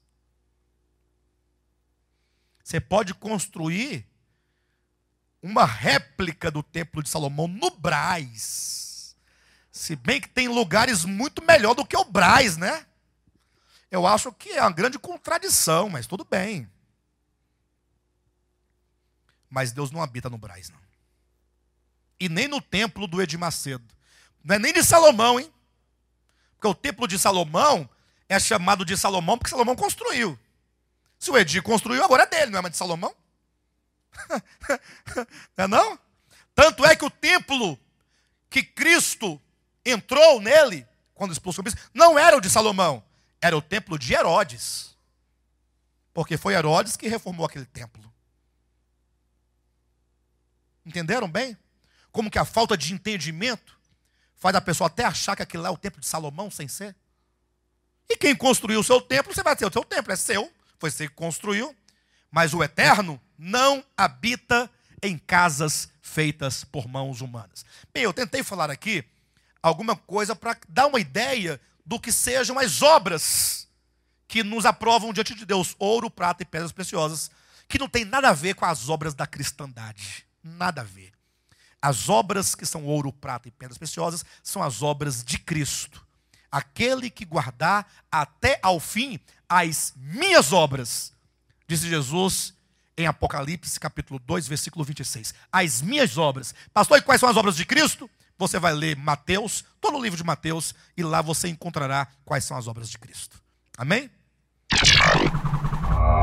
Você pode construir uma réplica do templo de Salomão no Brás. Se bem que tem lugares muito melhor do que o Brás, né? Eu acho que é uma grande contradição, mas tudo bem. Mas Deus não habita no Brás, não. E nem no templo do Edir Macedo. Não é nem de Salomão, hein? Porque o templo de Salomão é chamado de Salomão porque Salomão construiu. Se o Edir construiu, agora é dele, não é mais de Salomão? Não é não? Tanto é que o templo que Cristo entrou nele, quando expulsou o bispo, não era o de Salomão, era o templo de Herodes. Porque foi Herodes que reformou aquele templo. Entenderam bem? Como que a falta de entendimento faz a pessoa até achar que aquilo lá é o templo de Salomão sem ser. E quem construiu o seu templo, você vai dizer, o seu templo é seu, foi você que construiu. Mas o Eterno não habita em casas feitas por mãos humanas. Bem, eu tentei falar aqui alguma coisa para dar uma ideia do que sejam as obras que nos aprovam diante de Deus. Ouro, prata e pedras preciosas, que não tem nada a ver com as obras da cristandade. Nada a ver. As obras que são ouro, prata e pedras preciosas são as obras de Cristo. Aquele que guardar até ao fim as minhas obras, disse Jesus em Apocalipse capítulo 2, versículo 26. As minhas obras. Pastor, e quais são as obras de Cristo? Você vai ler Mateus, todo o livro de Mateus, e lá você encontrará quais são as obras de Cristo. Amém?